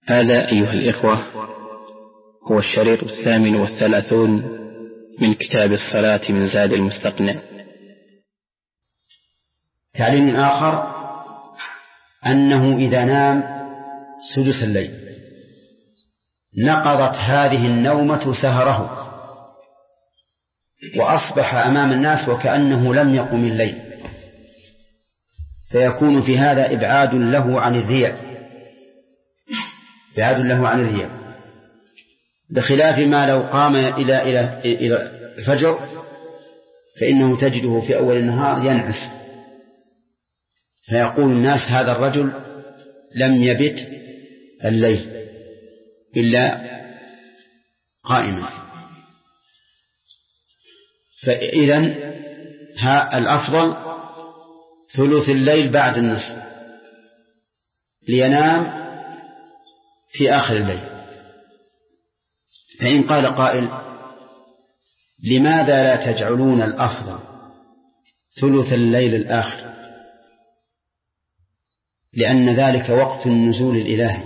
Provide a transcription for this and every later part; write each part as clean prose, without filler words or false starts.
هذا أيها الإخوة هو الشريط 38 من كتاب الصلاة من زاد المستقنع. تعليم آخر أنه إذا نام سدس الليل نقضت هذه النومة سهره وأصبح أمام الناس وكأنه لم يقم الليل، فيكون في هذا إبعاد له عن الرياء، بخلاف ما لو قام إلى الفجر فإنه تجده في أول النهار ينعس، فيقول الناس هذا الرجل لم يبت الليل إلا قائما. فإذن الأفضل ثلث الليل بعد النصف لينام في آخر الليل. فإن قال قائل لماذا لا تجعلون الأفضل ثلث الليل الآخر؟ لأن ذلك وقت النزول الإلهي.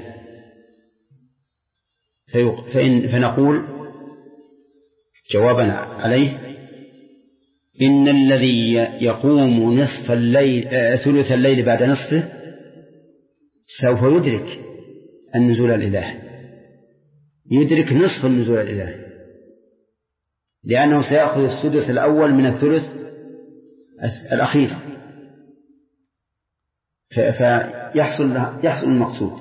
فنقول جوابنا عليه إن الذي يقوم نصف الليل ثلث الليل بعد نصفه سوف يدرك النزول الإلهي، يدرك نصف النزول الإلهي، لأنه سيأخذ السدس الأول من الثلث الأخير، فيحصل المقصود.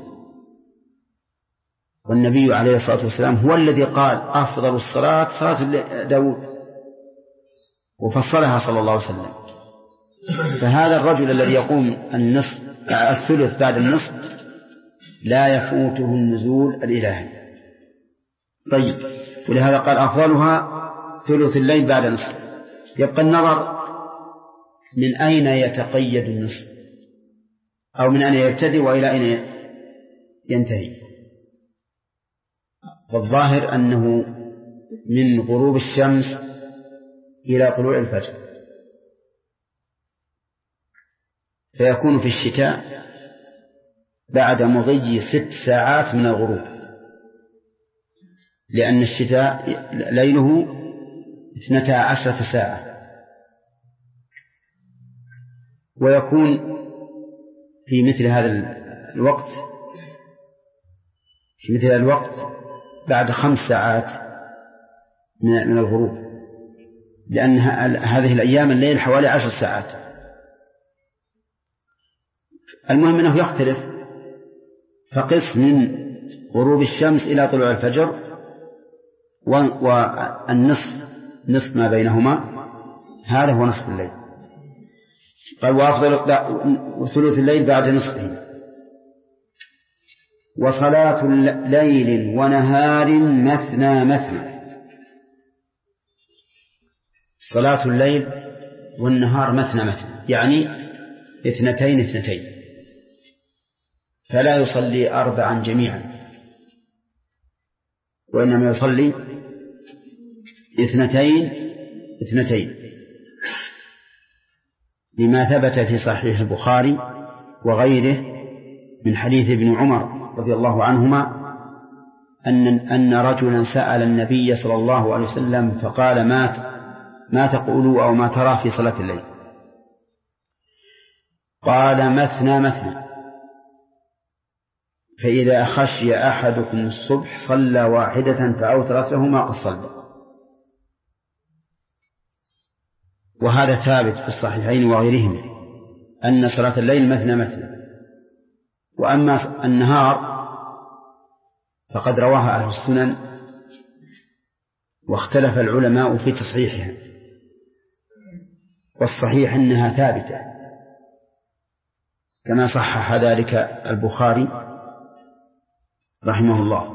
والنبي عليه الصلاة والسلام هو الذي قال أفضل الصلاة صلاة داود، وفصلها صلى الله عليه وسلم. فهذا الرجل الذي يقوم الثلث بعد النصف لا يفوته النزول الإلهي. طيب، ولهذا قال أفضلها ثلث الليل بعد نصف. يبقى النظر من أين يتقيد النصف، أو من أين يبتدئ وإلى أين ينتهي. والظاهر أنه من غروب الشمس إلى طلوع الفجر، فيكون في الشتاء بعد مضي 6 ساعات من الغروب، لأن الشتاء ليله 12 ساعة. ويكون في مثل هذا الوقت بعد 5 ساعات من الغروب، لأن هذه الأيام الليل حوالي 10 ساعات. المهم أنه يختلف، فقس من غروب الشمس إلى طلوع الفجر، والنصف ما بينهما هذا هو نصف الليل. قال وأفضل ثلث الليل بعد نصفه. وصلاة ليل ونهار مثنى. صلاة الليل والنهار مثنى، يعني 2 فلا يصلي 4 جميعا، وإنما يصلي 2 لما ثبت في صحيح البخاري وغيره من حديث ابن عمر رضي الله عنهما أن رجلا سأل النبي صلى الله عليه وسلم فقال ما تقول أو ما ترى في صلاة الليل؟ قال مثنى، فإذا خشي أحدكم الصبح صلى 1 فأوترت له ما قد صلى. وهذا ثابت في الصحيحين وغيرهما أن صلاة الليل مثنى. وأما النهار فقد رواها أهل السنن، واختلف العلماء في تصحيحها، والصحيح أنها ثابتة كما صحح ذلك البخاري رحمه الله.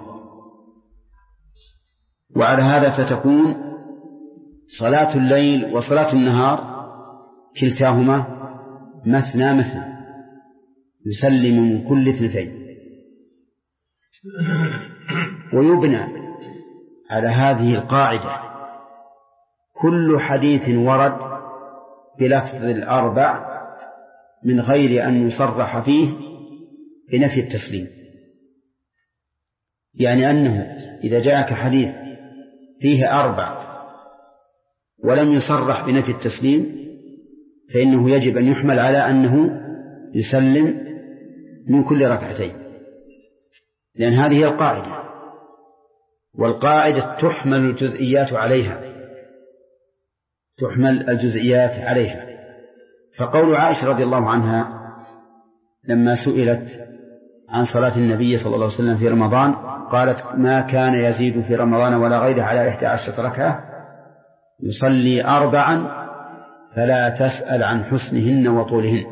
وعلى هذا فتكون صلاة الليل وصلاة النهار كلتاهما مثنى، يسلم من كل 2. ويبنى على هذه القاعدة كل حديث ورد بلفظ 4 من غير أن يصرح فيه بنفي التسليم. يعني أنه إذا جاءك حديث فيه 4 ولم يصرح بنفي التسليم فإنه يجب أن يحمل على أنه يسلم من كل ركعتين، لأن هذه هي القاعدة، والقاعدة تحمل الجزئيات عليها. فقول عائشة رضي الله عنها لما سئلت عن صلاة النبي صلى الله عليه وسلم في رمضان قالت: ما كان يزيد في رمضان ولا غيره على 11 ركعة، يصلي 4 فلا تسأل عن حسنهن وطولهن.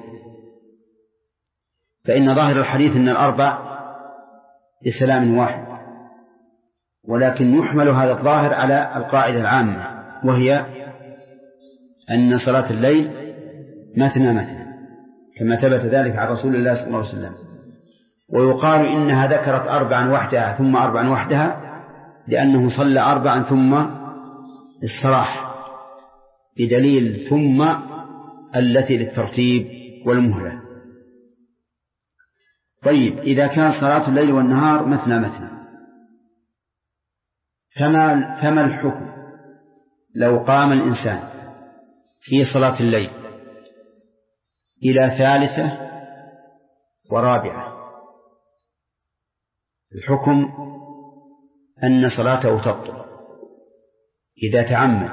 فإن ظاهر الحديث أن 4 بسلام واحد، ولكن يحمل هذا الظاهر على القاعدة العامة، وهي أن صلاة الليل مثنى كما ثبت ذلك عن رسول الله صلى الله عليه وسلم. ويقال إنها ذكرت 4 وحدها ثم 4 وحدها لأنه صلى 4 ثم استراح، بدليل ثم التي للترتيب والمهلة. طيب، إذا كان صلاة الليل والنهار مثنى فما الحكم لو قام الإنسان في صلاة الليل إلى 3 ورابعة؟ الحكم أن صلاته تبطل إذا تعمد،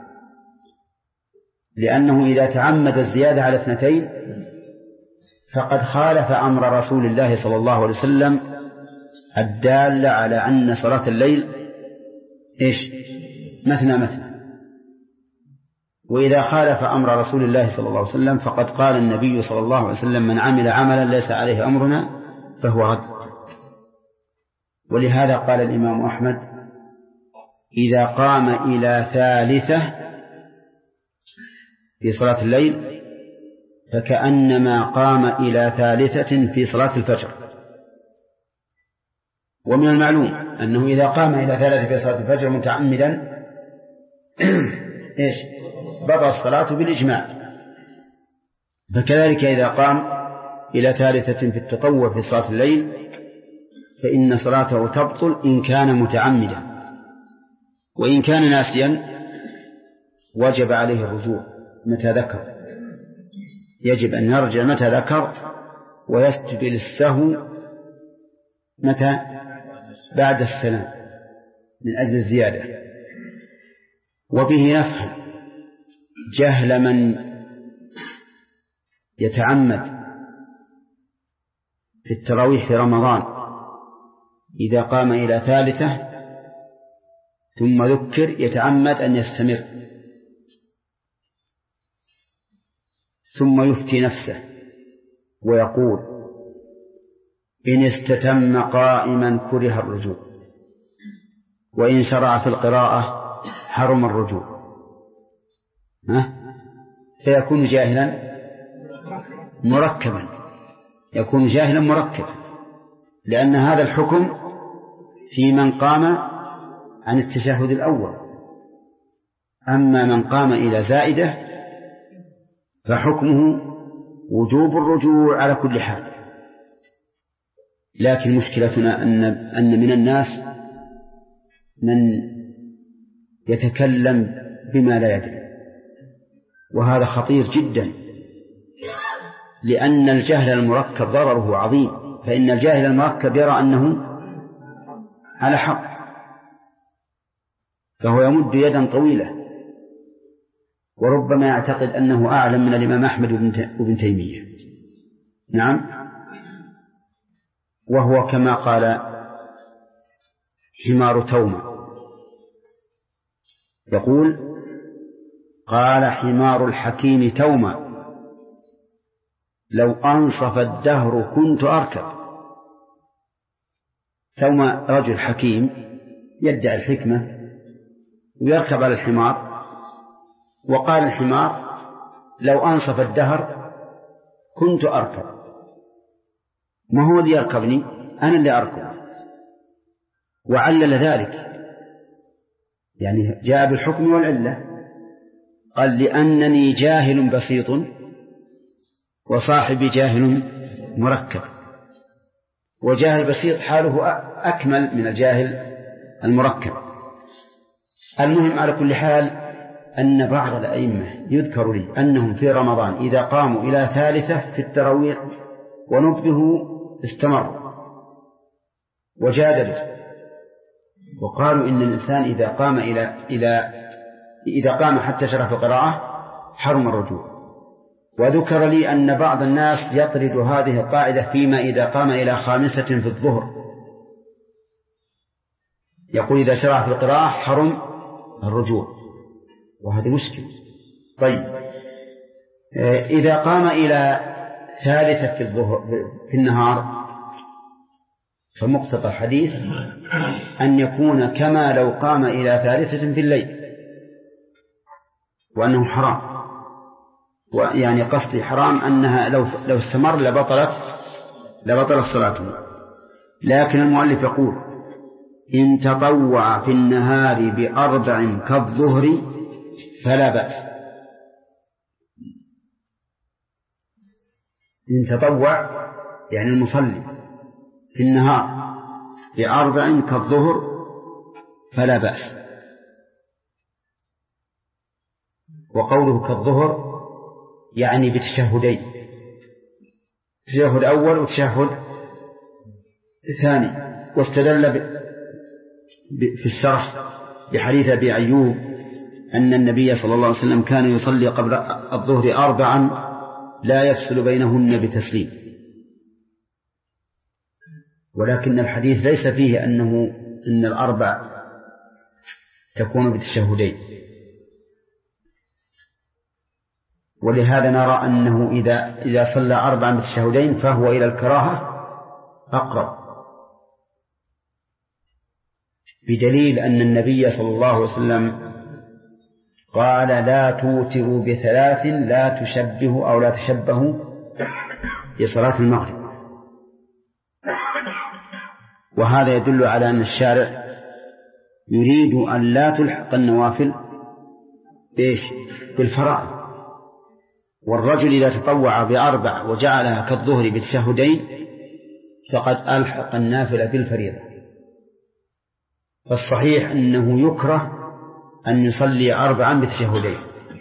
لأنه إذا تعمد الزيادة على 2 فقد خالف أمر رسول الله صلى الله عليه وسلم الدال على أن صلاة الليل مثنى. وإذا خالف أمر رسول الله صلى الله عليه وسلم فقد قال النبي صلى الله عليه وسلم: من عمل عملا ليس عليه أمرنا فهو رد. ولهذا قال الإمام أحمد: إذا قام إلى 3 في صلاة الليل فكأنما قام إلى 3 في صلاة الفجر. ومن المعلوم أنه إذا قام إلى 3 في صلاة الفجر متعمدا بطل الصلاة بالإجماع. فكذلك إذا قام إلى 3 في التطوع في صلاة الليل فإن صلاته تبطل إن كان متعمدا، وإن كان ناسيا وجب عليه الرجوع متى ذكر، يجب أن يرجع متى ذكر ويسجد للسهو متى؟ بعد السلام من أجل الزيادة. وبه نفهم جهل من يتعمد في التراويح في رمضان إذا قام إلى 3 ثم ذكر يتعمد أن يستمر ثم يفتي نفسه ويقول: إن استتم قائما كره الرجوع، وإن شرع في القراءة حرم الرجوع، فيكون جاهلا مركبا، يكون جاهلا مركبا، لأن هذا الحكم في من قام عن التشهد الأول. أما من قام إلى زائدة فحكمه وجوب الرجوع على كل حال. لكن مشكلتنا أن من الناس من يتكلم بما لا يدري، وهذا خطير جدا، لأن الجهل المركب ضرره عظيم. فإن الجاهل المركب يرى أنه على حق فهو يمد يدا طويلة، وربما يعتقد أنه أعلم من الإمام أحمد وابن تيمية. نعم، وهو كما قال حمار تومة، يقول: قال حمار الحكيم تومة: لو أنصف الدهر كنت أركب. تومة رجل حكيم يدعي الحكمة ويركب على الحمار، وقال الحمار: لو أنصف الدهر كنت أركب. ما هو اللي يركبني؟ أنا اللي أركب. وعلل ذلك، يعني جاء بالحكم والعلة، قال: لأنني جاهل بسيط وصاحبي جاهل مركب. وجاهل بسيط حاله أكمل من الجاهل المركب. المهم على كل حال أن بعض الأئمة يذكر لي أنهم في رمضان إذا قاموا إلى ثالثة في التراويح ونبه استمر وجادلوا، وقالوا إن الإنسان إذا قام حتى شرف القراءة حرم الرجوع. وذكر لي أن بعض الناس يطرد هذه القاعدة فيما إذا قام إلى خامسة في الظهر، يقول إذا شرع في القراءة حرم الرجوع، وهذا مشكل. طيب إذا قام إلى ثالثة في الظهر في النهار فمقتضى الحديث أن يكون كما لو قام إلى ثالثة في الليل، وأنه حرام. ويعني قصدي حرام أنها لو استمر لبطلت صلاته. لكن المؤلف يقول إن تطوع في النهار ب4 كالظهر فلا بأس. إن تطوع يعني المصلي في النهار ب4 كالظهر فلا بأس. وقوله كالظهر يعني بتشهدين، تشهد أول وتشهد ثاني. واستدل في الشرح بحديث أبي أيوب أن النبي صلى الله عليه وسلم كان يصلي قبل الظهر 4 لا يفصل بينهن بتسليم. ولكن الحديث ليس فيه أن 4 تكون بتشهدين، ولهذا نرى أنه إذا صلى 4 بتشهدين فهو إلى الكراهة أقرب، بدليل أن النبي صلى الله عليه وسلم قال لا توتروا ب3 لا تشبهوا أو لا تشبهوا بصلاة المغرب. وهذا يدل على أن الشارع يريد أن لا تلحق النوافل بالفرائض. والرجل إذا تطوع ب4 وجعلها كالظهر بتشهدين فقد ألحق النافلة بالفريضة. فالصحيح أنه يكره أن يصلي 4 بتشهدين.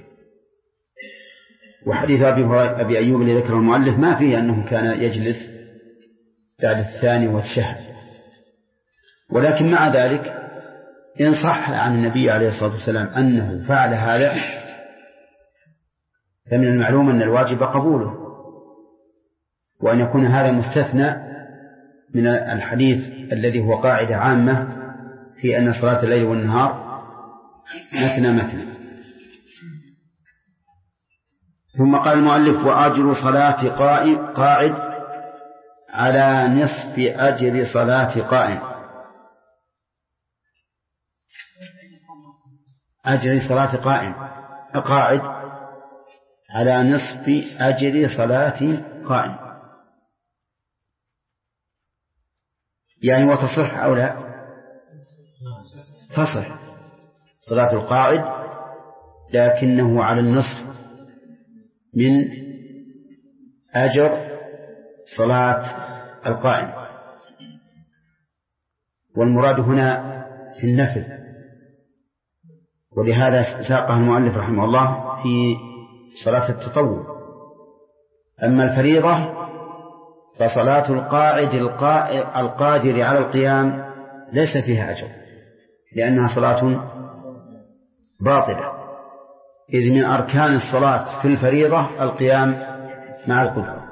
وحديث أبي أيوب الذي ذكره المؤلف ما فيه أنه كان يجلس بعد الثاني والتشهد. ولكن مع ذلك إن صح عن النبي عليه الصلاة والسلام أنه فعل هذا فمن المعلوم أن الواجب قبوله، وأن يكون هذا مستثنى من الحديث الذي هو قاعدة عامة في أن صلاة الليل والنهار مثنى. ثم قال المؤلف وأجر صلاة قاعد على نصف أجر صلاة قائم. أجر صلاة قاعد على نصف أجر صلاة قائم، يعني وتصح أو لا تصح صلاة القاعد، لكنه على النصف من أجر صلاة القائم. والمراد هنا في النفل، ولهذا ساقه المؤلف رحمه الله في صلاة التطوع. أما الفريضة فصلاة القاعد القادر على القيام ليس فيها أجر، لأنها صلاة باطلة، إذ من أركان الصلاة في الفريضة القيام مع القدرة.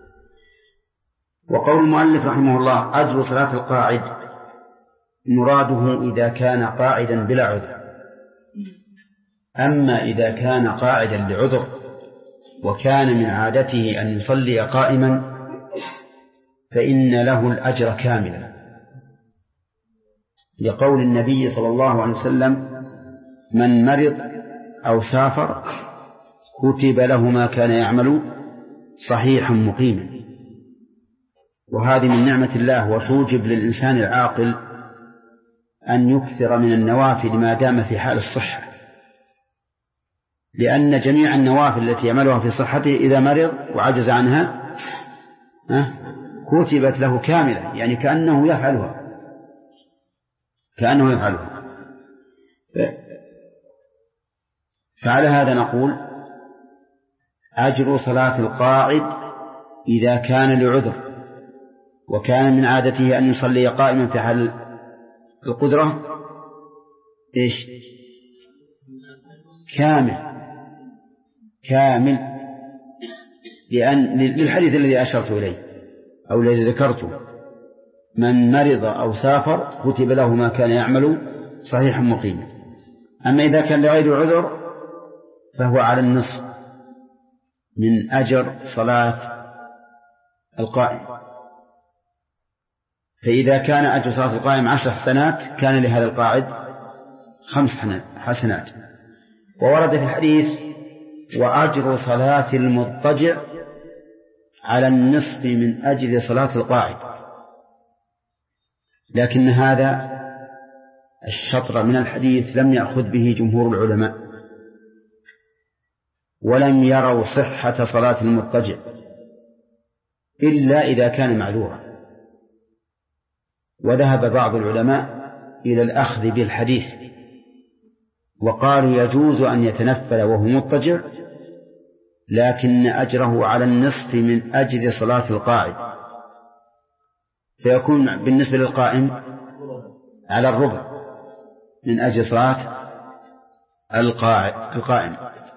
وقول المؤلف رحمه الله أجر صلاة القاعد مراده إذا كان قاعدا بلا عذر. أما إذا كان قاعدا لعذر وكان من عادته أن يصلي قائما فإن له الأجر كاملا، لقول النبي صلى الله عليه وسلم من مرض أو سافر كتب له ما كان يعمل صحيحا مقيما. وهذه من نعمة الله، وتوجب للإنسان العاقل أن يكثر من النوافل ما دام في حال الصحة، لأن جميع النوافل التي يعملها في صحته إذا مرض وعجز عنها كتبت له كاملة، يعني كأنه يفعلها فعلى هذا نقول أجر صلاة القاعد إذا كان لعذر وكان من عادته أن يصلي قائما في حال القدرة إيش؟ كامل للحديث الذي أشرت إليه أو الذي ذكرته: من مرض أو سافر كتب له ما كان يعمل صحيحا مقيما. أما إذا كان لغير عذر فهو على النصف من أجر صلاة القائم. فإذا كان أجر صلاة القائم 10 حسنات كان لهذا القاعد 5 حسنات. وورد في الحديث: وأجر صلاة المضطجع على النصف من أجل صلاة القاعد. لكن هذا الشطر من الحديث لم يأخذ به جمهور العلماء، ولم يروا صحة صلاة المضطجع إلا إذا كان معذورا. وذهب بعض العلماء إلى الأخذ بالحديث وقالوا يجوز أن يتنفل وهو مضطجع، لكن أجره على النصف من أجل صلاة القاعد، فيكون بالنسبة للقائم على الربع من أجل صلاة القائم.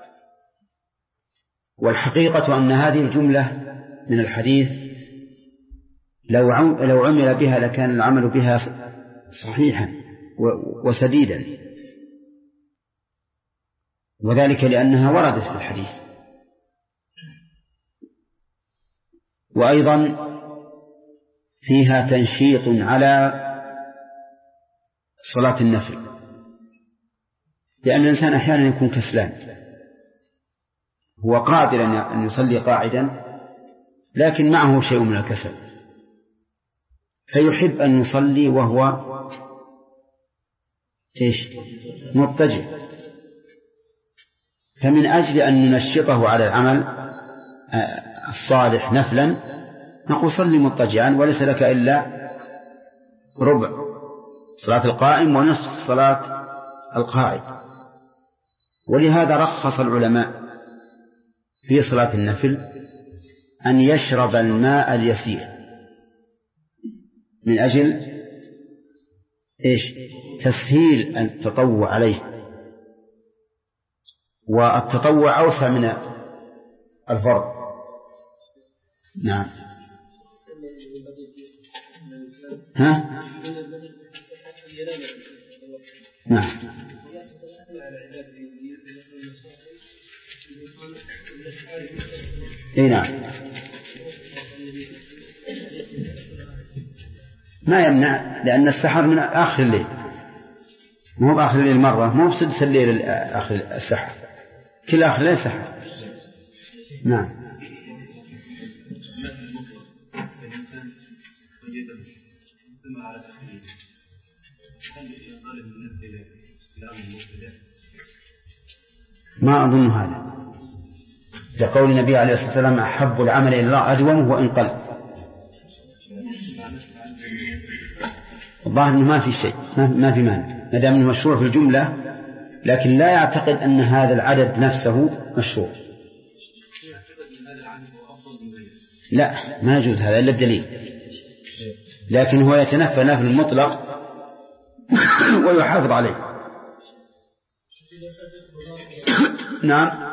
والحقيقة أن هذه الجملة من الحديث لو عمل بها لكان العمل بها صحيحا وسديدا، وذلك لأنها وردت في الحديث. وأيضا فيها تنشيط على صلاة النفل، لأن الإنسان أحيانا يكون كسلان، هو قادر أن يصلي قاعدا لكن معه شيء من الكسل، فيحب أن يصلي وهو مضطجع. فمن أجل أن ننشطه على العمل الصالح نفلا نقول صلي مضطجعا، وليس لك إلا ربع صلاة القائم ونصف صلاة القاعد. ولهذا رخص العلماء في صلاة النفل أن يشرب الماء اليسير من أجل تسهيل التطوع عليه، والتطوع أوسع من الفرض. نعم. نعم. نعم. ما يمنع، لأن السحر من آخر الليل، مو بآخر الليل مرة، مو بسدس الليل آخر السحر، كل آخر الليل سحر. نعم. ما أظن هذا، لقول النبي عليه الصلاة والسلام: أحب العمل إلى الله أدومه وإن قل. الظاهر أنه ما في شيء، ما في مانع ما دام مشروع في الجملة، لكن لا يعتقد أن هذا العدد نفسه مشروع. لا، ما يجوز هذا إلا بدليل، لكن هو يتنفى نفل المطلق ويحافظ عليه. نعم.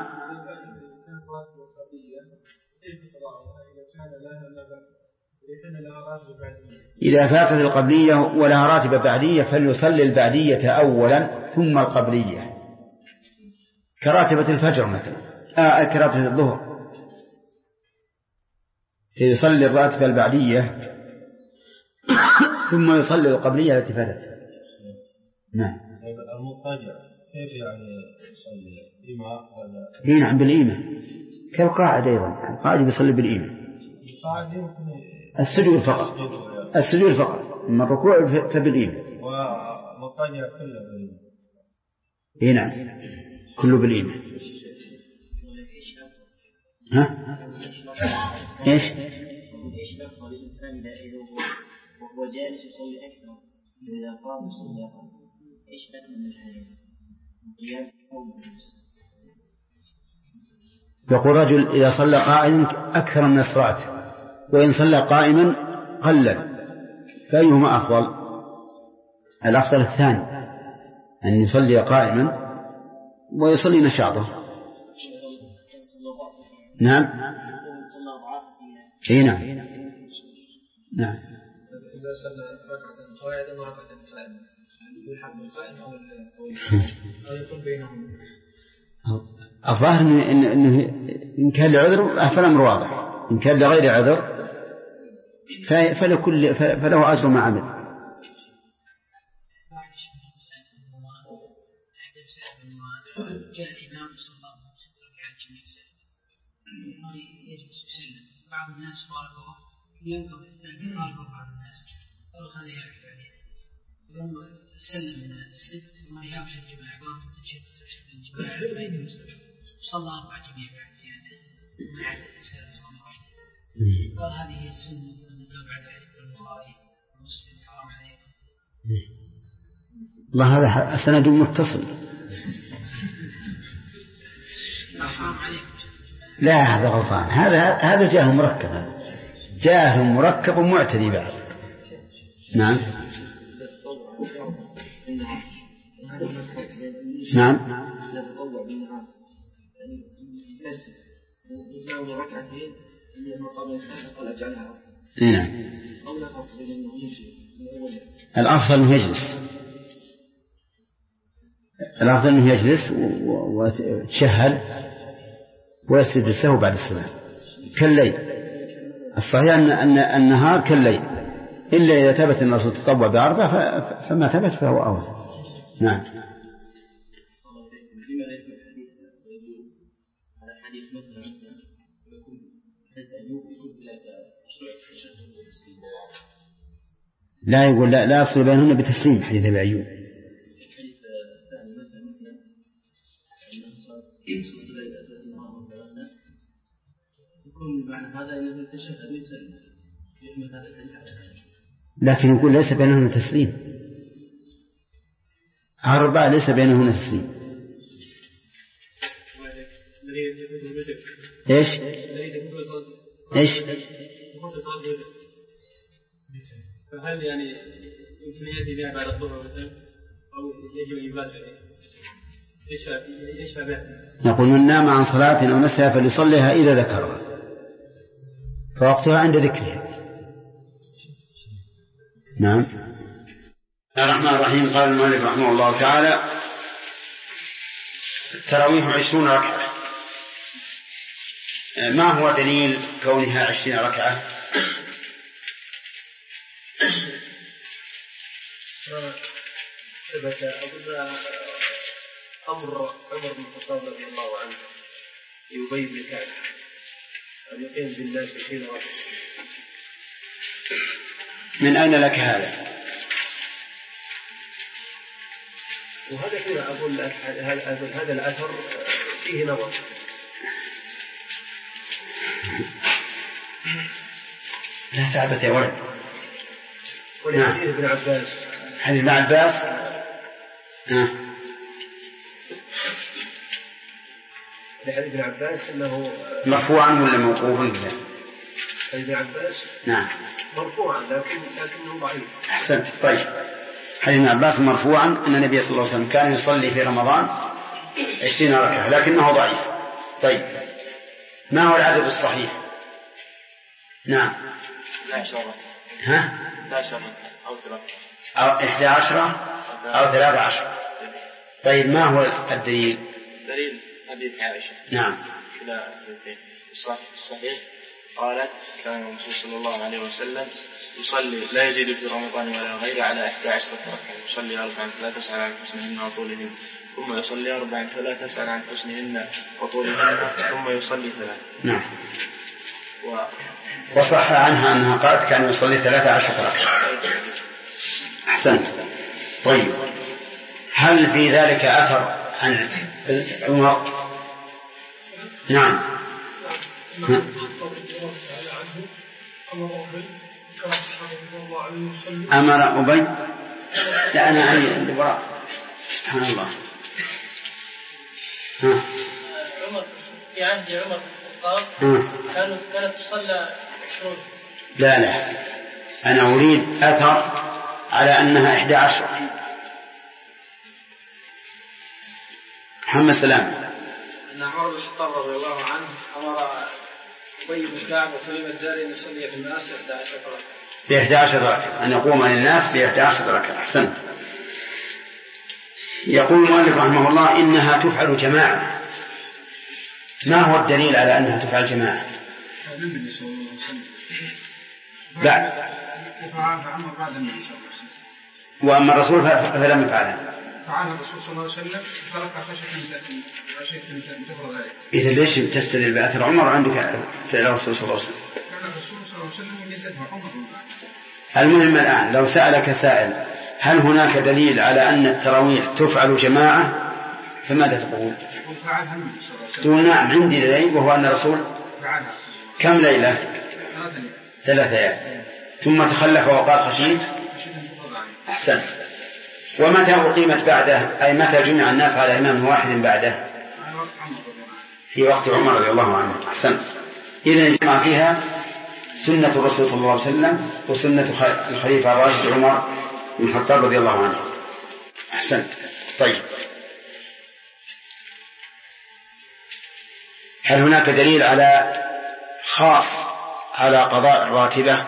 إذا فاتت القبلية ولها راتبة بعدية فليصلي البعدية أولا ثم القبلية، كراتبة الفجر مثلا، كراتبة الظهر، يصلي الراتبة البعدية ثم يصلي القبلية التي فاتت. نعم. المضطجع كيف يعني يصلي؟ نعم بالإيمة كالقاعد أيضا، القاعد يصلي بالإيمة. السجود فقط، السجود فقط، من الركوع فبالإيمة. ومضطجع كله بالإيمة. بالإيمة. نعم كله بالإيمة. إيش؟ الإنسان وهو جالس يصلي أكثر إذا قام يصلي أقل إيش أكثر من الحديث القيام أو الجلوس؟ يقول رجل إذا صلى قائما أكثر من الصلاة وإن صلى قائما قلل فأيهما أفضل؟ الأفضل الثاني أن يصلي قائما ويصلي نشاطه. نعم نعم نعم. إذا صلى ركعة قاعدا وركعة قائما يلحق القائم أو يكون بينهم. الظاهر إنه إن كان لعذر فالأمر واضح، إن كان لغير عذر فله أجر ما عمل. جاء الإمام صلى الله عليه وسلم ركعات جميع سجد يجلس يسلم بعض الناس فارقوه ينقض الثاني فارقوه بعض الناس قالوا هذا يعرف عليه ثم سلم من الست ثم يمشي الجماعة قام تشد الجماعة ما يجوز صلى 4 جميع بعد زيادة مع الإنسان صلى واحدة قال هذه هي السنة ثم بعد حديث البخاري ومسلم حرام عليكم. الله هذا سند متصل. لا هذا غلطان، هذا جاهل مركب، جاهل مركب ومعتدي بعد. نعم نعم. نعم الأفضل أنه يجلس، الأفضل أنه يجلس وتشهد ويسجد السهو بعد الصلاة كالليل. الصحيح أن النهار كالليل إلا إذا ثبت أن الرسول تطوع ب4 فما ثبت فهو أولى. نعم. لا يقول لا يفصل بينهن بتسليم حديث أبي أيوب. لكن يقول ليس بينهن تسليم، 4 ليس بينهن تسليم. ايش فهل يعني يمكن يأتي بها بعد الظهر مثلا أو يجب أن يبادر؟ إيش نقول من نام عن صلاة أو نسيها فليصليها إذا ذكرها فوقتها عند ذكرها. نعم. الرحمن الرحيم. قال المؤلف رحمه الله تعالى التراويح 20 ركعة. ما هو دليل كونها 20 ركعة؟ ثبت أمر عمر بن الخطاب رضي الله عنه يبين بن كعب أن يقيم بالناس 20 ركعة. من أين لك هذا؟ وهذا كذا أقول هذا الأثر فيه نظر. لا ثابت يا ولد. ولحديث ابن عباس. حديث ابن عباس لحديث ابن عباس أنه مرفوعا ولا موقوفا؟ حديث ابن عباس نعم مرفوعا لكنه ضعيف. أحسنت. طيب حديث ابن عباس مرفوعا أن النبي صلى الله عليه وسلم كان يصلي في رمضان 20 ركعة لكنه ضعيف. طيب ما هو العدد الصحيح؟ نعم 11 أو 11 أو 13. طيب ما هو الدليل؟ دليل حديث عائشة. نعم. الصحيح قالت كان الرسول صلى الله عليه وسلم يصلي لا يزيد في رمضان ولا غيره على 11 ركعة، يصلي 4 فلا تسأل عن حسنهن وطولهن، ثم يصلي 4 فلا تسأل عن حسنهن وطولهن، ثم يصلي 3. نعم. وصح عنها أنها قالت كان يصلي 13 ركعة. أحسنت. طيب هل في ذلك أثر عن عمر؟ نعم. أمر أبي، لا أنا عني اللي وراء. سبحان الله. عمر في عهد عمر بن الخطاب كانت تصلى 20. لا أنا أريد أثر على أنها 11. محمد سلام. أن عمر بن الخطاب رضي الله عنه أمر أبي بن كعب وتميم الداري أن يصلي في الناس 11 ركعة. في 11 ركعة، أن يقوم للناس في 11 ركعة. أحسنت. يقول المؤلف رحمه الله إنها تفعل جماعة. ما هو الدليل على أنها تفعل جماعة؟ بعد وأما الرسول فلم يفعلها. فعلها الرسول صلى الله عليه وسلم ترك خشية أن تفرض ذلك. إذا ليش تستدل بأثر عمر عندك فعل الرسول صلى الله عليه وسلم؟ الرسول صلى الله عليه وسلم يدفع عمر. المهم الآن لو سألك سائل هل هناك دليل على أن التراويح تفعل جماعة فماذا تقول؟ تقول نعم عندي دليل وهو أن الرسول كم ليلة؟ 3 ليال ثم تخلف وقال خشيت. أحسن. ومتى أقيمت بعده أي متى جمع الناس على إمام واحد بعده؟ في وقت عمر رضي الله عنه. أحسن. إذن جمع فيها سنة الرسول صلى الله عليه وسلم وسنة الخليفة الراشد عمر بن الخطاب رضي الله عنه. أحسن. طيب هل هناك دليل على خاص على قضاء الراتبة؟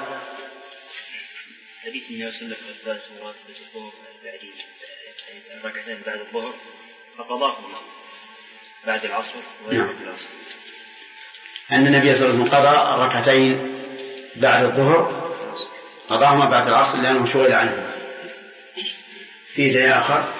حديث النبي صلى الله عليه وسلم في راتبة الظهر ركعتين بعد الظهر فقضاهما بعد العصر وبعد العصر. أن النبي صلى الله عليه وسلم قضى ركعتين بعد الظهر قضاهما بعد العصر لأنه شغل عنه. في دليل آخر؟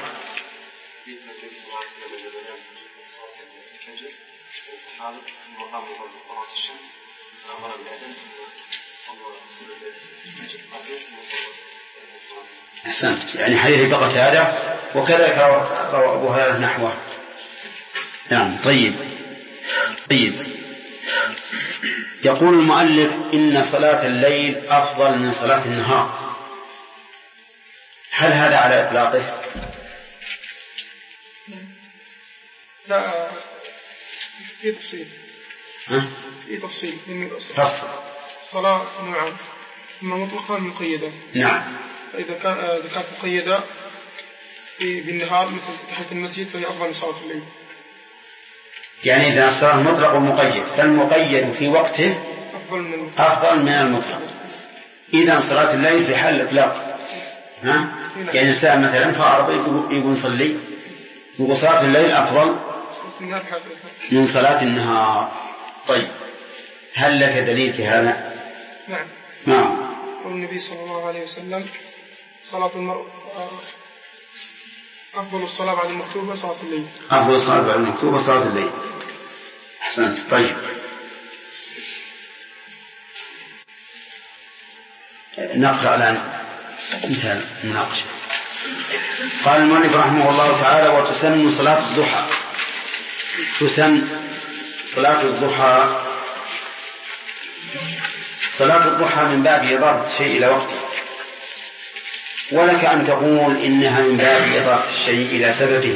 أحسنت. يعني حديث بقى هذا وكذلك روى أبو هريرة نحوه. نعم. طيب يقول المؤلف إن صلاة الليل أفضل من صلاة النهار. هل هذا على إطلاقه؟ لا في تفصيل. في تفصيل الصلاة نوعان، إما مطلقة مقيدة. نعم. فإذا كانت مقيدة بالنهار مثل تحية المسجد فهي أفضل من صلاة الليل. يعني إذا الصلاة مطلق ومقيد فالمقيد في وقته أفضل من المطلق. إذا صلاة الليل في حال الإطلاق يعني الساعة مثلا فأرض يقول صلي وصلاة الليل أفضل من صلاة النهار. طيب هل لك دليل في هذا؟ نعم. والنبي صلى الله عليه وسلم صلاة المرء أفضل الصلاة بعد المكتوبة صلاة الليل. أفضل الصلاة بعد المكتوبة صلاة الليل. أحسنت. طيب نقرأ الآن انتهى المناقشة. قال المؤلف رحمه الله تعالى وتسن صلاة الضحى. تسن صلاة الضحى. صلاة الضحى من باب إضافة الشيء إلى وقته، ولك أن تقول إنها من باب إضافة الشيء إلى سببه،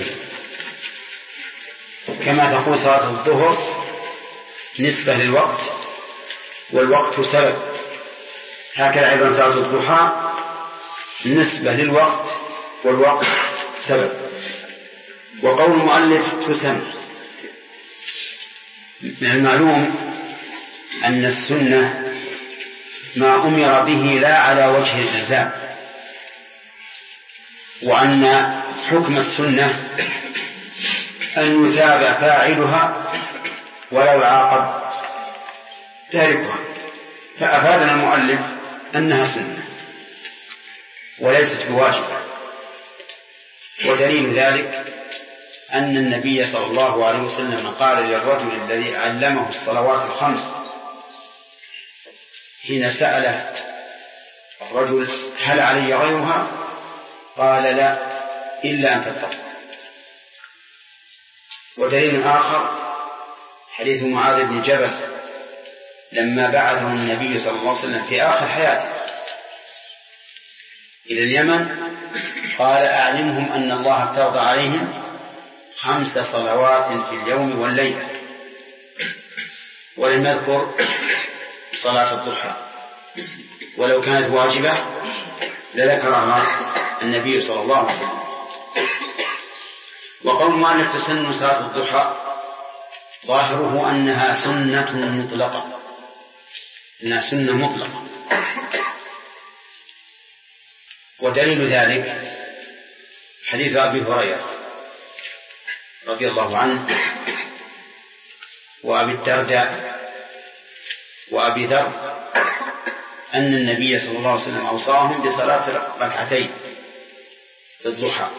كما تقول صلاة الظهر نسبة للوقت والوقت سبب، هكذا أيضا صلاة الضحى نسبة للوقت والوقت سبب. وقول المؤلف تسن، من المعلوم أن السنة ما أمر به لا على وجه الإلزام، وأن حكم السنة أن يثاب فاعلها ولا يعاقب تاركها، فأفادنا المؤلف أنها سنة وليست بواجبة. ودليل ذلك أن النبي صلى الله عليه وسلم قال للرجل الذي علمه الصلوات الخمس حين سأله الرجل هل علي غيرها؟ قال لا إلا أن تتقوا. ودليل آخر حديث معاذ بن جبل لما بعثه النبي صلى الله عليه وسلم في آخر حياته إلى اليمن قال أعلمهم أن الله افترض عليهم 5 صلوات في اليوم والليلة، ولم يذكر صلاة الضحى، ولو كانت واجبة لذكرها النبي صلى الله عليه وسلم. وقول المؤلف تسن صلاة الضحى ظاهره أنها سنة مطلقة، إنها سنة مطلقة. ودليل ذلك حديث أبي هريرة رضي الله عنه وأبي الدرداء وأبي ذر أن النبي صلى الله عليه وسلم أوصاهم بصلاة ركعتين في الضحى.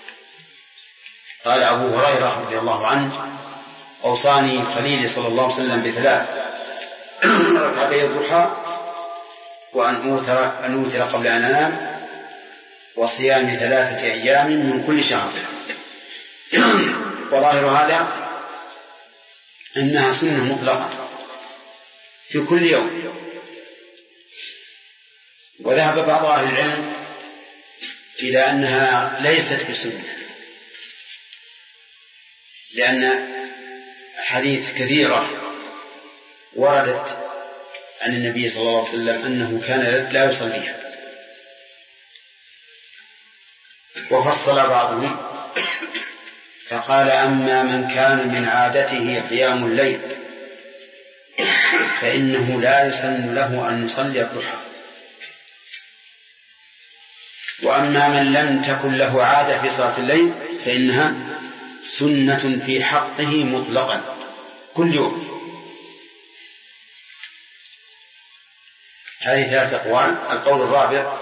قال أبو هريرة رضي الله عنه أوصاني خليلي صلى الله عليه وسلم ب3 ركعتي الضحى، وأن أوتر قبل أن أنام، وصيام 3 أيام من كل شهر. وظاهر هذا أنها سنة مطلقة في كل يوم. وذهب بعض أهل العلم إلى أنها ليست بسنة، لأن حديث كثيرة وردت عن النبي صلى الله عليه وسلم أنه كان لا يصليها. وفصل بعضهم فقال أما من كان من عادته قيام الليل فإنه لا يسن له أن يصلي الضحى، وأما من لم تكن له عادة في صلاة الليل فإنها سنة في حقه مطلقا كل يوم. هذه 3 أقوال. القول الرابع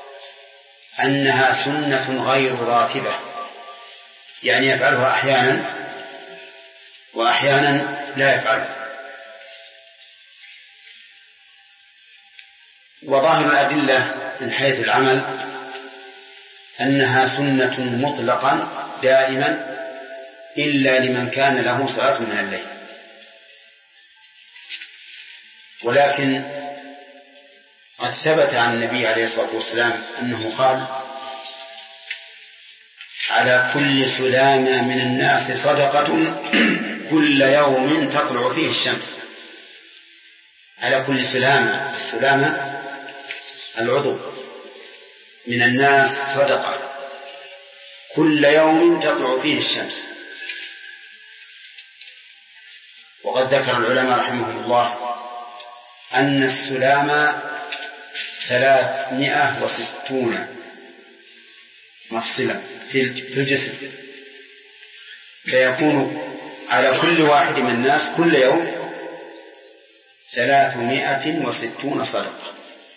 أنها سنة غير راتبة، يعني يفعلها أحيانا وأحيانا لا يفعلها. وظاهر الأدلة من حيث العمل أنها سنة مطلقا دائما إلا لمن كان له صلاة من الليل. ولكن قد ثبت عن النبي عليه الصلاة والسلام أنه قال على كل سلامة من الناس صدقة كل يوم تطلع فيه الشمس. على كل سلامة، السلامة العضو، من الناس صدقة كل يوم تطلع فيه الشمس. وقد ذكر العلماء رحمهم الله أن السلامة 360 مفصلا في الجسم، فيكون على كل واحد من الناس كل يوم 360 صدقة.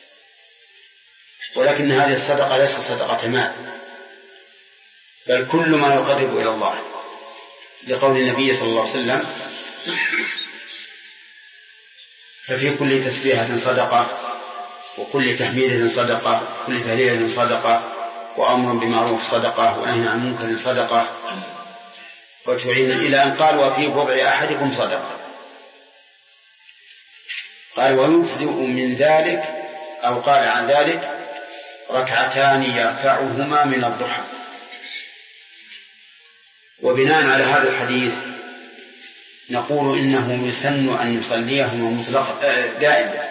ولكن هذه الصدقة ليست صدقة مال، بل كل ما يقرب إلى الله، لقول النبي صلى الله عليه وسلم ففي كل تسبيحة صدقة، وكل تحميد صدقة، كل تهليل صدقة، وأمر بمعروف صدقة، ونهي عن منكر صدقة، وتعين إلى أن قال وفي بضع أحدكم صدقة. قال ويجزئ من ذلك، أو قال عن ذلك 2 يرفعهما من الضحى. وبناء على هذا الحديث نقول إنه يسن أن يصليهما مطلقا دائما،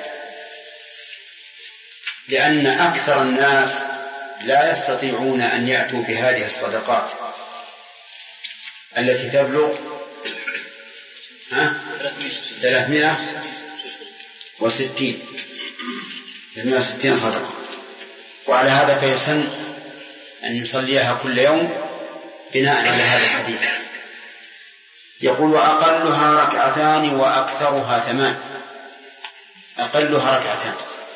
لأن أكثر الناس لا يستطيعون أن يأتوا بهذه الصدقات التي تبلغ 360 صدقة. وعلى هذا فيسن أن يصليها كل يوم بناء على هذا الحديث. يقول وأقلها 2 وأكثرها 8. أقلها 2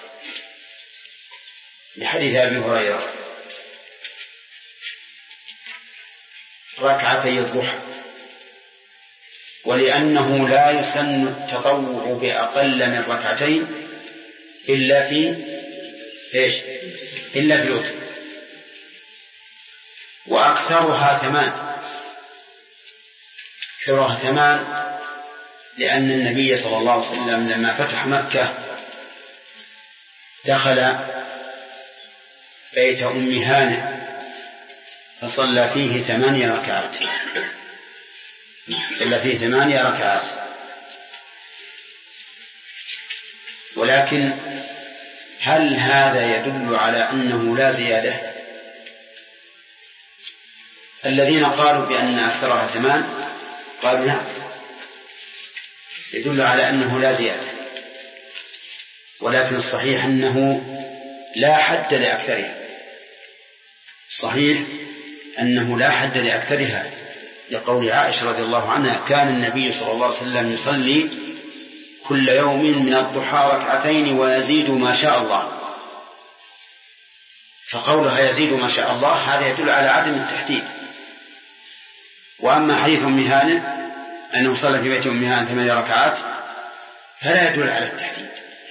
لحديث أبي هريرة 2 الضحى، ولأنه لا يسن التطوع بأقل من 2 إلا في الوتر. وأكثرها 8 لأن النبي صلى الله عليه وسلم لما فتح مكة دخل بيت أم هانئ فصلى فيه 8 ركعات، صلى فيه 8 ركعات. ولكن هل هذا يدل على أنه لا زيادة؟ الذين قالوا بأن أكثرها 8 قالوا نعم، يدل على أنه لا زيادة، ولكن الصحيح أنه لا حد لأكثرها، صحيح أنه لا حد لأكثرها، لقول عائشة رضي الله عنها: كان النبي صلى الله عليه وسلم يصلي كل يوم من الضحى 2 ويزيد ما شاء الله. فقولها يزيد ما شاء الله هذا يدل على عدم التحديد. وأما حديث أم هانئ أنه صلى في بيت أم هانئ 8 ركعات فلا يدل على التحديد.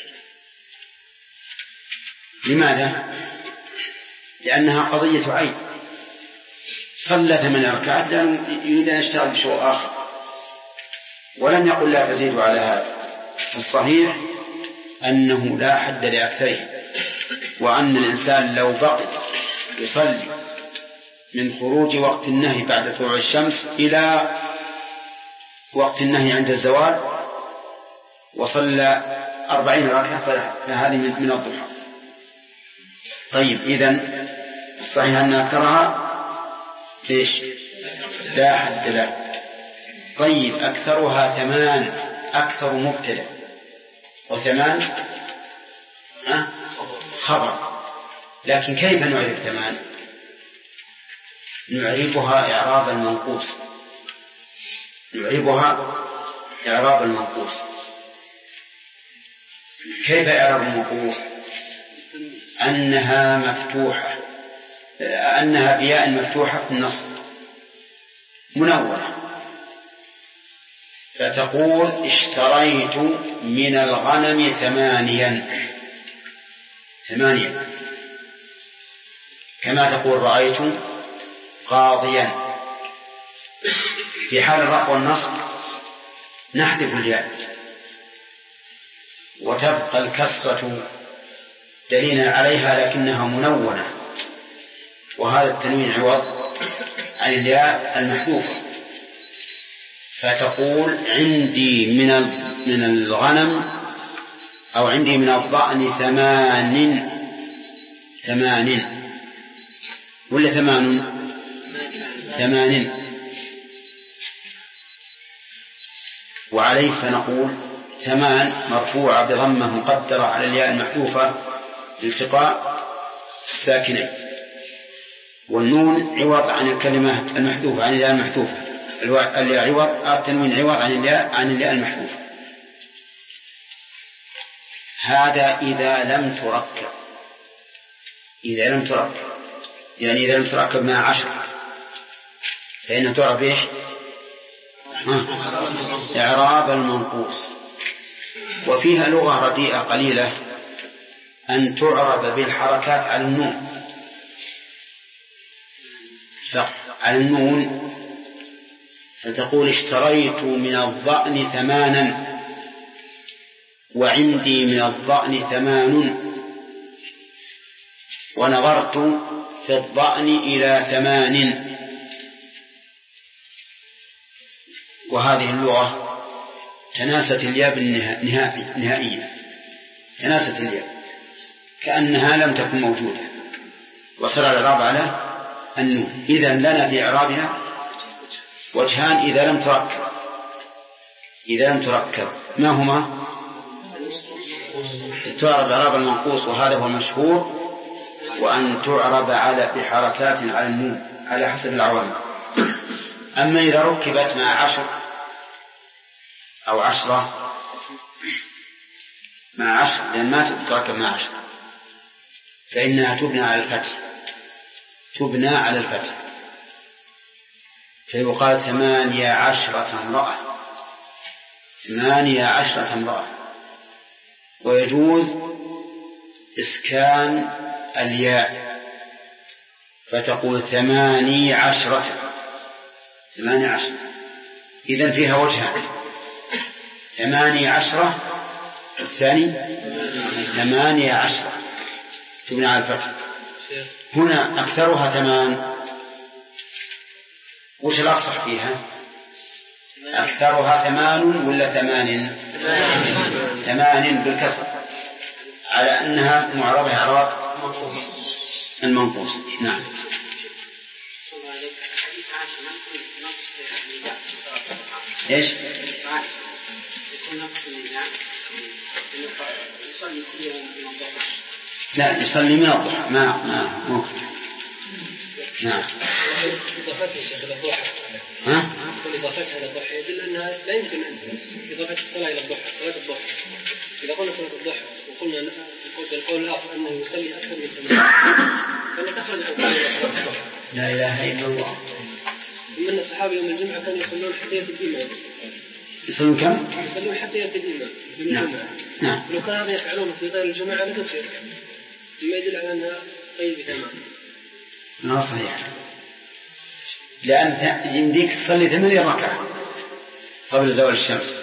لماذا؟ لأنها قضية عين، صلى 8 ركعات لأنه يريد أن يشتغل بشيء آخر، ولم يقل لا تزيد على هذا. الصحيح أنه لا حد لأكثره، وأن الإنسان لو بقي يصلي من خروج وقت النهي بعد طلوع الشمس إلى وقت النهي عند الزوال وصلى 40 ركعة فهذه من الضحى. طيب، إذن الصحيح أن أكثرها إيش؟ لا حد له. طيب، أكثرها 8 أكثر مبتدأ، و8 خبر. لكن كيف نعرف 8؟ نعرفها إعراب المنقوص، نعرفها إعراب المنقوص. كيف إعراب المنقوص؟ أنها مفتوحة، أنها بياء مفتوحة في النصب منونة، فتقول: اشتريت من الغنم 8، كما تقول: رأيت قاضيا. في حال الرفع والنصب نحذف الياء وتبقى الكسرة دليلا عليها لكنها منونة، وهذا التنوين عوض عن الياء المحذوفة. فتقول: عندي من الغنم أو عندي من الضأن 8 ولا 8 وعليه فنقول 8 مرفوعة بضمة مقدرة على الياء المحذوفة لالتقاء الساكنين، والنون عوض عن الكلمة المحذوفة عن الياء المحذوفة، الياء عوض، التنوين عوض عن الياء المحذوفة. هذا إذا لم تركب، يعني إذا لم تركب مع 10 فإنها تعرف إيش؟ إعراب المنقوص. وفيها لغة رديئة قليلة أن تعرب بالحركات على النون، على النون، فتقول: اشتريت من الضأن 8 وعندي من الضأن 8 ونظرت في الضأن إلى 8. وهذه اللغة تناست الياء نهائيا، تناست الياء كأنها لم تكن موجودة، وصار الإعراب على النون. إذن لنا في إعرابها وجهان إذا لم تركب. ما هما؟ تعرب إعراب المنقوص وهذا هو المشهور، وأن تعرب بحركات على النون على حسب العوامل. أما إذا ركبت مع 10 أو 10 مع 10، لأن ما تركب مع 10، فإنها تبنى على الفتح، فيقال 18 امرأة، ويجوز إسكان الياء فتقول 18. إذن فيها وجهان: 18 الثاني 18 تبنى على الفتح، هنا أكثرها 8. وش الأصح فيها؟ أكثرها 8 ولا 8؟ 8 بالكسر، على أنها معربة إعراب المنقوص. نعم. إيش؟ لا، يصلي من الضحى ما ممكن. نعم. إضافتها يا شيخ إلى الضحى. إضافتها إلى الضحى يدل أنها لا يمكن أن إضافة الصلاة إلى الضحى، صلاة الضحى. إذا قلنا صلاة الضحى وقلنا القول الآخر أنه يصلي أكثر من 8 فلا تخرج عن قول صلاة الضحى. لا إله إلا الله. من الصحابة يوم الجمعة كانوا يصلون حتى يأتي الإمام. يصلون كم؟ يصلون حتى يأتي الإمام من الجمعة. نعم. لو كان هذا يفعلونه في غير الجماعة لكثر، ما يدل على أنها قيد ب8. ما صحيح، لأن يمديك تصلي 8 ركعات قبل زوال الشمس،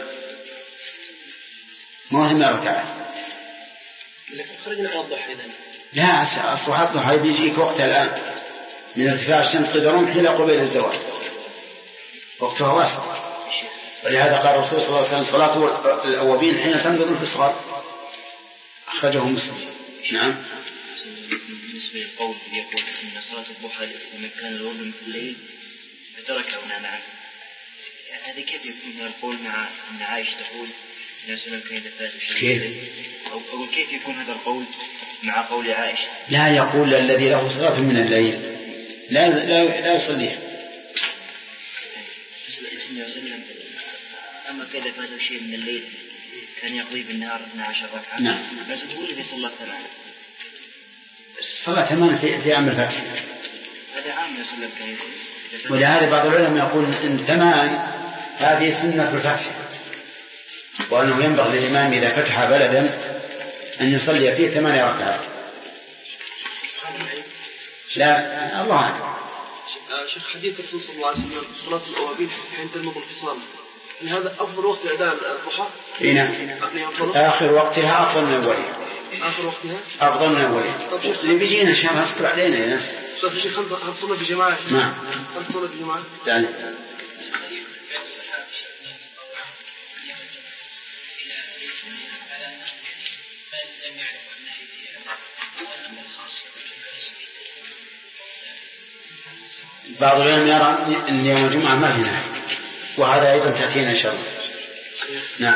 ما 8 ركعات. لكن خرجنا على الضحى إذن. لا، أصبح الضحى بيجيك وقت الآن من ارتفاع الشمس قدر رمح إلى قبيل الزوال، وقتها واسع. ولهذا قال الرسول صلى الله عليه وسلم: صلاة الأوابين حين تنبض الفصال. أخرجه مسلم. نعم. بالنسبة للقول يقول إن صلاة الضحى لمن كان الوضوء في الليل فتركه ونام عنه، هذا كيف يكون هذا القول مع أن عائشة تقول إن سلم كان إذا فات شيء، أو كيف يكون هذا القول مع قول عائشة؟ لا، يقول الذي له صلاة من الليل لا يصليها. أما كذا فات شيء من الليل كان يقضي بالنهار 12 ركعة. نعم. بس تقول الذي صلى 8. صلاة 8 في عام الفتح. هذا عام يصلى كان. ولهذا بعض العلماء يقول إن 8 هذه سنة الفتح، وأنه ينبغي للإمام إذا فتح بلدا أن يصلي فيه 8 ركعات. لا، الله أعلم. شيخ، حديث الرسول صلى الله عليه وسلم صلاة الأوابين حين تنبض الفصال، هذا أفضل وقت أداء الضحى؟ آخر وقتها أفضل من أولها. آخر وقتها أفضل من أولها. اللي بيجينا إن شاء الله أصبر علينا يا ناس. صلاة الشيخ هل صلى في جماعة؟ نعم. هل صلى في جماعة؟ يعني بعض العلماء يرى أن يوم الجمعة ما في نهي، وهذا أيضا تأتينا إن شاء الله. نعم.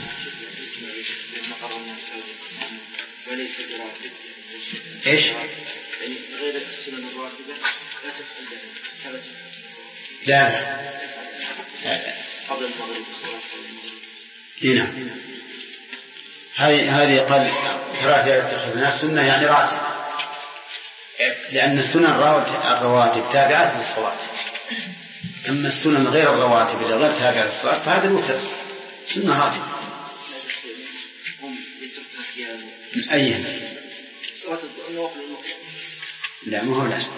إيش؟ يعني غير السنن الراتبة لا تفعل لا قبل المغرب الصلاة. نعم. هذه قال راتب اتخذنا سنة يعني راتب، لأن السنن الرواتب تابعات للصلاة. أما السنن غير الرواتب إذا غير تابعة للصلاة فهذا الوتر سنة راتب. من أيها؟ صلاة النوافل. لا، ما هو لازم.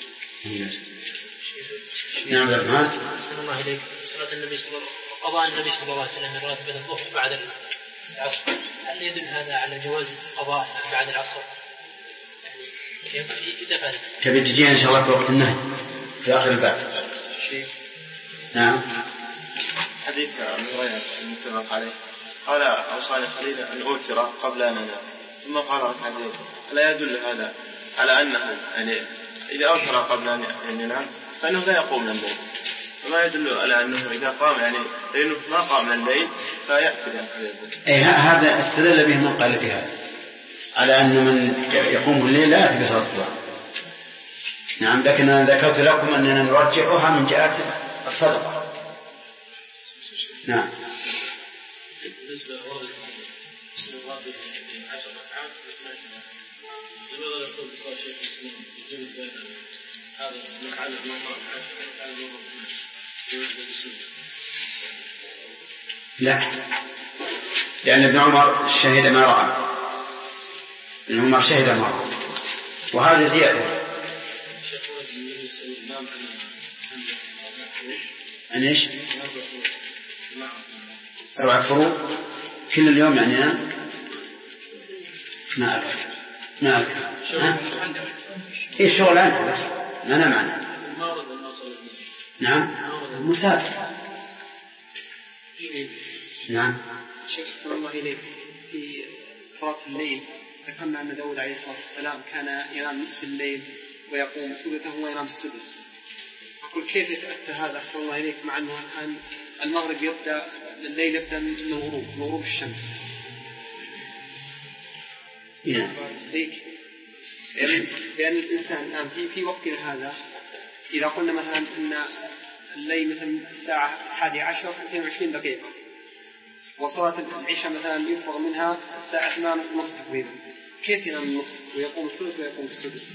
نعم. الرحمن. صلى الله عليه صلاة النبي قضاء النبي صلى الله عليه وسلم من راتبة الظهر بعد العصر، هل يدل هذا على جواز القضاء بعد العصر؟ تبي تجينا إن شاء الله في وقت النهي في آخر الباب. نعم. حديث من غير المتفق عليه قال أوصاني خليل أن أوتر قبل أن أنام ثم قال ركعتين، ألا يدل هذا على أنه يعني إذا أوتر قبل أن ينام فإنه لا يقوم من الليل، فما يدل على أنه إذا قام يعني لأنه ما قام من الليل فيأتي بهذا. هذا استدل به من قال بهذا على أن من يقوم بالليل لا يأتي بصلاة الضحى. نعم. لكن أنا ذكرت لكم أننا نرجحها من جهة الصدقة. نعم. بالنسبة لورد الصلوات من 10 ركعات لماذا يقول بقول شيخ الإسلام يجوز بين هذا المتعلق ما قرأ 10 على الوضوء لا، لأن ابن عمر شهد ما رأى. ابن عمر شهد ما رأى، وهذا زيادة. أن إيش؟ 4 فروض كل اليوم يعني. ما أعرف. إيه شغل أنت بس أنا معنا. نعم مسافر. نعم. شيخ صلى الله عليه في صلاة الليل ذكرنا أن داود عليه الصلاة والسلام كان ينام نصف الليل ويقوم ثلثه وينام السدس. أقول كيف يتأتى هذا صلى الله عليك مع أنه الآن المغرب يبدأ الليل يبدأ من غروب الشمس. لأن الإنسان الآن في وقتنا هذا إذا قلنا مثلا أن الليل مثلا الساعة 11 22 دقيقة وصلاة العشاء مثلا يفرغ منها الساعة 8:30 تقريبا، كيف ينام النصف ويقوم الثلث ويقوم السدس؟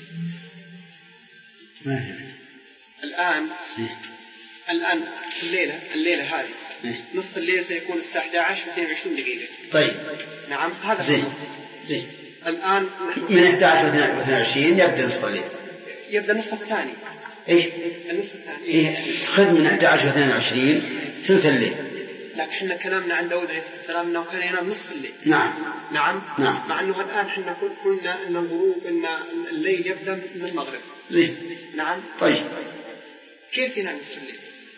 الآن الليلة هذه نصف الليل سيكون الساعة 11 22 دقيقة. طيب نعم هذا زين. الآن من 11 22 يبدأ نصف الليل. يبدأ النصف الثاني. إيه النصف الثاني. إيه خذ من 11 22 ثلث الليل. لكن احنا كلامنا عن داود عليه السلام انه كان ينام نصف الليل. نعم. مع انه الان احنا قلنا ان الغروب ان الليل يبدا من المغرب. زين. نعم. طيب كيف ينام نصف الليل؟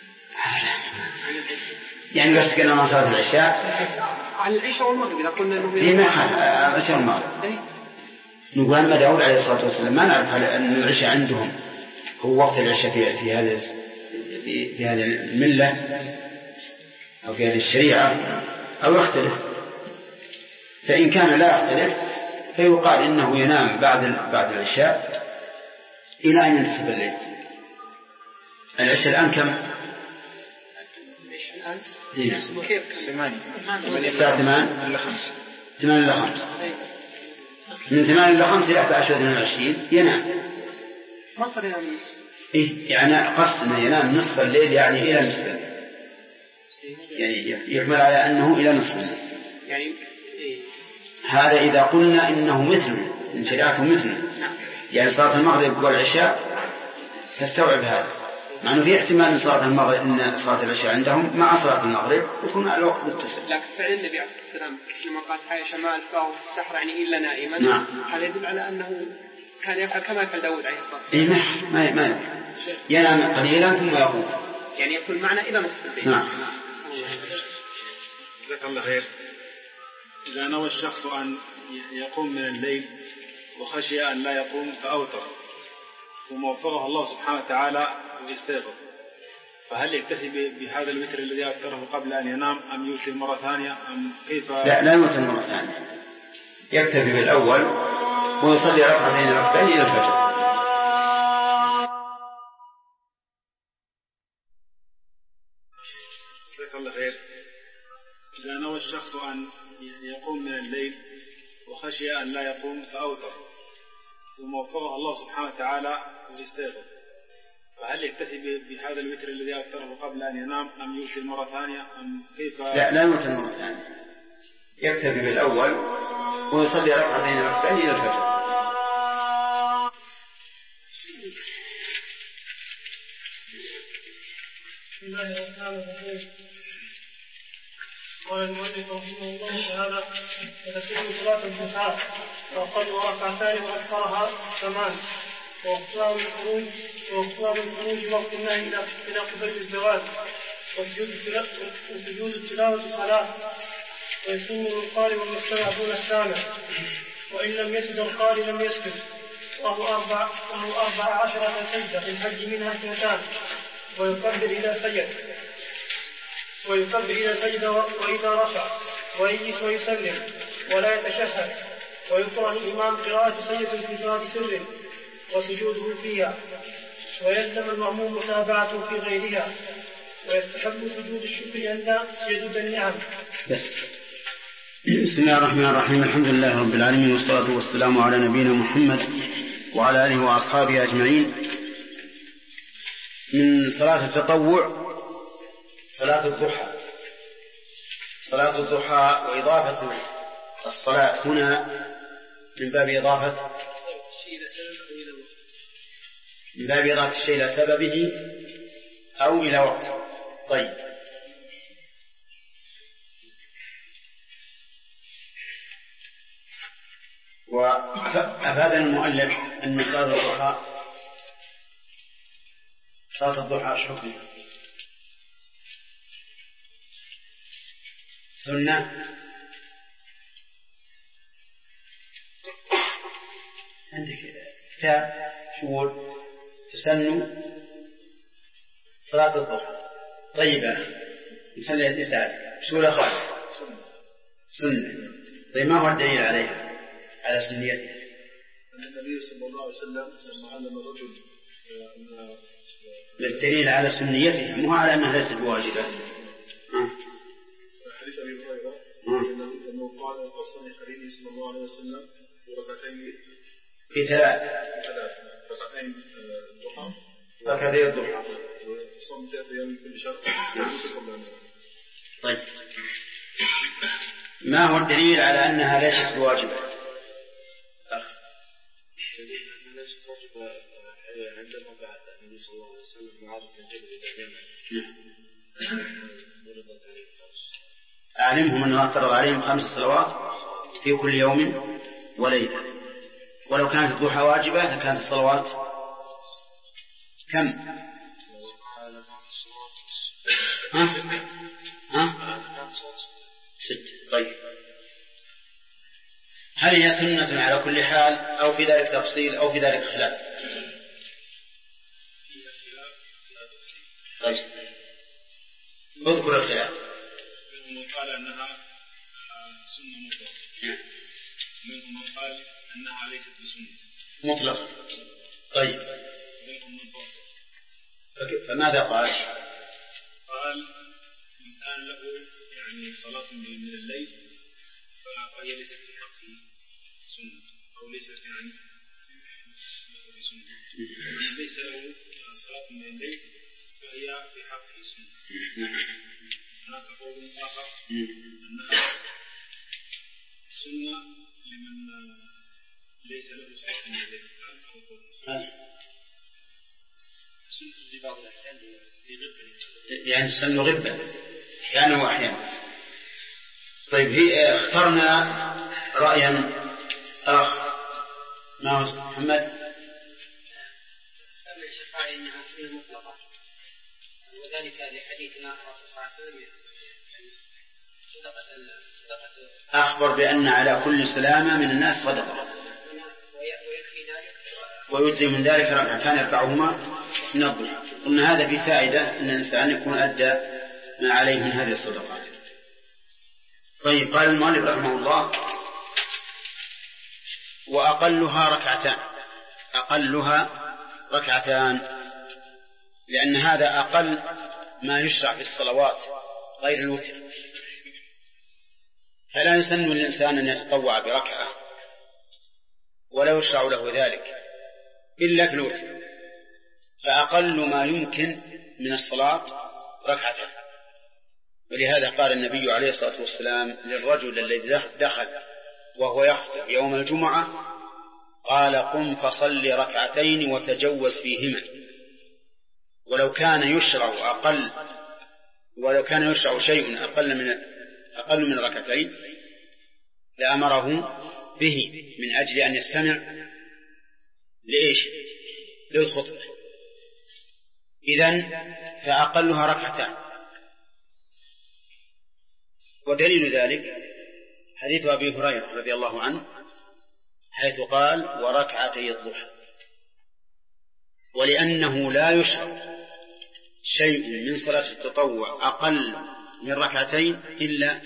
يعني بس كنا ما صلاة العشاء على العشاء والمغرب إذا قلنا إنه في محل العشاء والمغرب. نقول أن داود عليه الصلاة والسلام ما نعرف أن العشاء عندهم هو وقت العشاء في هذه الملة أو في هذه الشريعة أو يختلف. فإن كان لا يختلف فيقال إنه ينام بعد العشاء إلى أن ينتصف الليل. العشاء الآن كم؟ كيف 8 الساعة 8 إلى 5 من 8 إلى 5 إلى 11 22 ينام. ما صار ينام نصف. إيه يعني قصدنا ينام نصف الليل يعني إلى نصف الليل. يعني يحمل على أنه إلى نصف الليل. يعني هذا إذا قلنا إنه مثله إن شريعته مثله. يعني صلاة المغرب والعشاء تستوعب هذا. مع أنه في احتمال أن صلاة المغرب إن صلاة العشاء عندهم مع صلاة المغرب يكون الوقت متصل. لكن فعل النبي عليه الصلاة والسلام لما قال عائشة ما ألقاه في السحر يعني إلا نائما. نعم. هذا يدل على أنه كان يفعل كما يفعل داود عليه الصلاة والسلام. إيه ما ينام قليلا ثم يقوم. يعني يكون معنا إلى نصف الليل. نعم. جزاك الله خير. إذا نوى الشخص أن يقوم من الليل وخشي أن لا يقوم فأوتر ثم وفقه الله سبحانه وتعالى ويستيقظ، فهل يكتفي بهذا الوتر الذي أوتره قبل أن ينام أم يوتر مرة ثانية أم كيف؟ لا يوتر مرة ثانية، يكتفي بالأول ويصلي ركعتين إلى الفجر. جزاك الله خير. إذا نوى الشخص أن يقوم من الليل وخشي أن لا يقوم فأوتر ثم وفقه الله سبحانه وتعالى ويستيقظ، فهل يكتفي بهذا الوتر الذي أوتره قبل أن ينام أم يوتر مرة ثانية أم كيف؟ لا يوتر مرة ثانية، يكتفي بالأول ويصلي ركعتين إلى الفجر. بسم الله الرحمن الرحيم. قال المؤلف رحمه الله تعالى: وتسن صلاة الضحى وأقل ركعتان وأكثرها 8 وأقوام الخروج وقت النهي إلى قبيل الزواج وسجود التلاوة صلاة. ويسن للقارئ والمستمع دون السامع، وإن لم يسجد القارئ لم يسجد، وهو 14 سجدة في الحج منها 2 ويكبر إذا سجد وإذا رفع ويجلس ويسلم ولا يتشهد. ويكره الإمام قراءة سجدة في صلاة سر وسجوده فيها، ويلزم المأموم متابعته في غيرها، ويستحب سجود الشكر عند سجود النعم. بسم الله الرحمن الرحيم. الحمد لله رب العالمين، والصلاة والسلام على نبينا محمد وعلى آله وأصحابه أجمعين. من صلاة التطوع صلاة الضحى وإضافة الصلاة هنا من باب إضافة الشيء إلى سببه أو إلى وقته. طيب، وأفادنا المؤلف أن صلاة الضحى صلاة الضحى ايش حكمها؟ سنة؟ عندك كتاب شو تسن صلاة الضحى. طيب نخلي النساء شو الأخوات؟ سنة. طيب ما هو الدليل عليها على سنيتها؟ النبي صلى الله عليه وسلم لما علم الرجل الدليل على سنيتها مو على أنها ليست بواجبة. حديث أبي هريرة أنه قال أوصاني خليلي صلى الله عليه وسلم بركعتين في ثلاث ركعتين الضحى ركعتي الضحى وصوم 3 أيام من كل شهر. طيب ما هو الدليل على أنها ليست بواجبة؟ عندما بعث النبي صلى الله عليه وسلم معاذ بن جبل إلى اليمن فرضت عليه الخمس. أعلمهم أنه فرض عليهم 5 صلوات في كل يوم وليلة، ولو كانت الضحى واجبة لكانت الصلوات كم؟ 6. طيب هل هي سنة على كل حال أو في ذلك تفصيل أو في ذلك خلاف؟ طيب اذكر الخلاف. منهم من قال أنها سنة مطلقة، منهم من قال أنها ليست بسنة مطلقة. طيب منهم من فصل. فماذا قال؟ قال إن كان له يعني صلاة من الليل فهي ليست في حقه سنة أو ليست يعني بسنة. ليس له صلاة من الليل فهي في حقه سنة. هناك قول آخر أنها سنة لمن ليس له صلاة من الليل. سنة في بعض الأحيان يعني سن غبة أحيانا وأحيانا. طيب هي اخترنا رأيا آخر. ما هو محمد؟ أما الشفاعة إنها سنة مطلقة، وذلك لحديثنا الرسول صلى الله عليه وسلم صدقة أخبر بأن على كل سلامة من الناس صدقة، ويجزي من ذلك ركعتان يركعهما من الضحى. قلنا هذا في فائدة أن الإنسان يكون أدى ما عليه من هذه الصدقات. طيب قال المؤلف رحمه الله وأقلها ركعتان، أقلها ركعتان لأن هذا أقل ما يشرع في الصلوات غير الوتر، فلا يسن للإنسان أن يتطوع بركعة ولا يشرع له ذلك إلا في الوتر، فأقل ما يمكن من الصلاة ركعتان. ولهذا قال النبي عليه الصلاة والسلام للرجل الذي دخل وهو يخطب يوم الجمعة قال قم فصل ركعتين وتجوز فيهما. ولو كان يشرع شيء أقل من ركعتين لأمره به من أجل أن يستمع للخطبة. إذن فأقلها ركعتان. ودليل ذلك حديث أبي هريرة رضي الله عنه حيث قال وركعتي الضحى، ولأنه لا يشرع شيء من صلاة التطوع أقل من ركعتين إلا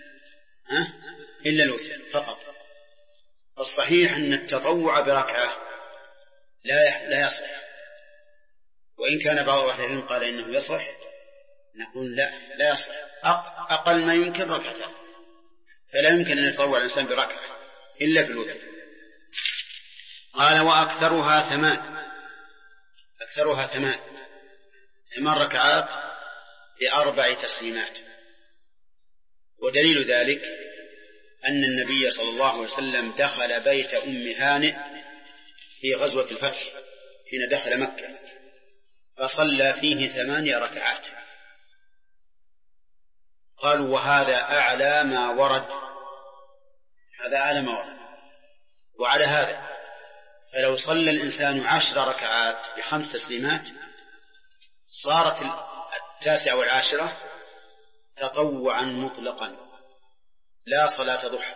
الوتر فقط. الصحيح أن التطوع بركعة لا يصح، وإن كان بعض العلماء قال إنه يصح، نقول لا يصح. أقل ما يمكن ركعتان، فلا يمكن أن يتطوع الإنسان بركعة إلا بالوتر. قال وأكثرها 8 ركعات ب4 تسليمات. ودليل ذلك أن النبي صلى الله عليه وسلم دخل بيت أم هانئ في غزوة الفتح حين دخل مكة فصلى فيه 8 ركعات. قالوا وهذا أعلى ما ورد، وعلى هذا فلو صلى الإنسان 10 ركعات ب5 تسليمات صارت 9 و10 تطوعا مطلقا لا صلاة ضحى.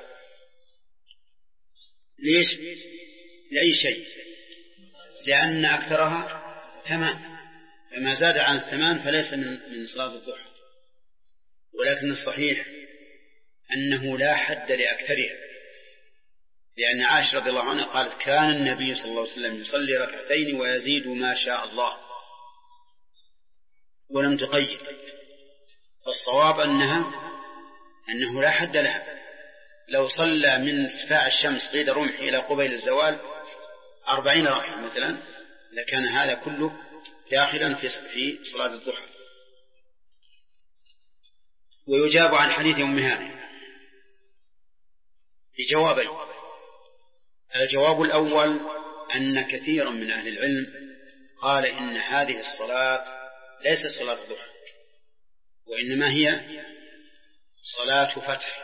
ليش؟ لأي شيء، لأن أكثرها 8، فما زاد عن 8 فليس من صلاة الضحى. ولكن الصحيح أنه لا حد لأكثرها، لأن عائشة رضي الله عنها قالت كان النبي صلى الله عليه وسلم يصلي 2 ويزيد ما شاء الله، ولم تقيد. فالصواب أنه لا حد لها. لو صلى من ارتفاع الشمس قيد رمح إلى قبيل الزوال 40 ركعة مثلا لكان هذا كله داخلا في صلاة الضحى. ويجاب عن حديث أم هانئ بجوابين. الجواب الأول أن كثيرا من أهل العلم قال إن هذه الصلاة ليست صلاة الضحى، وإنما هي صلاة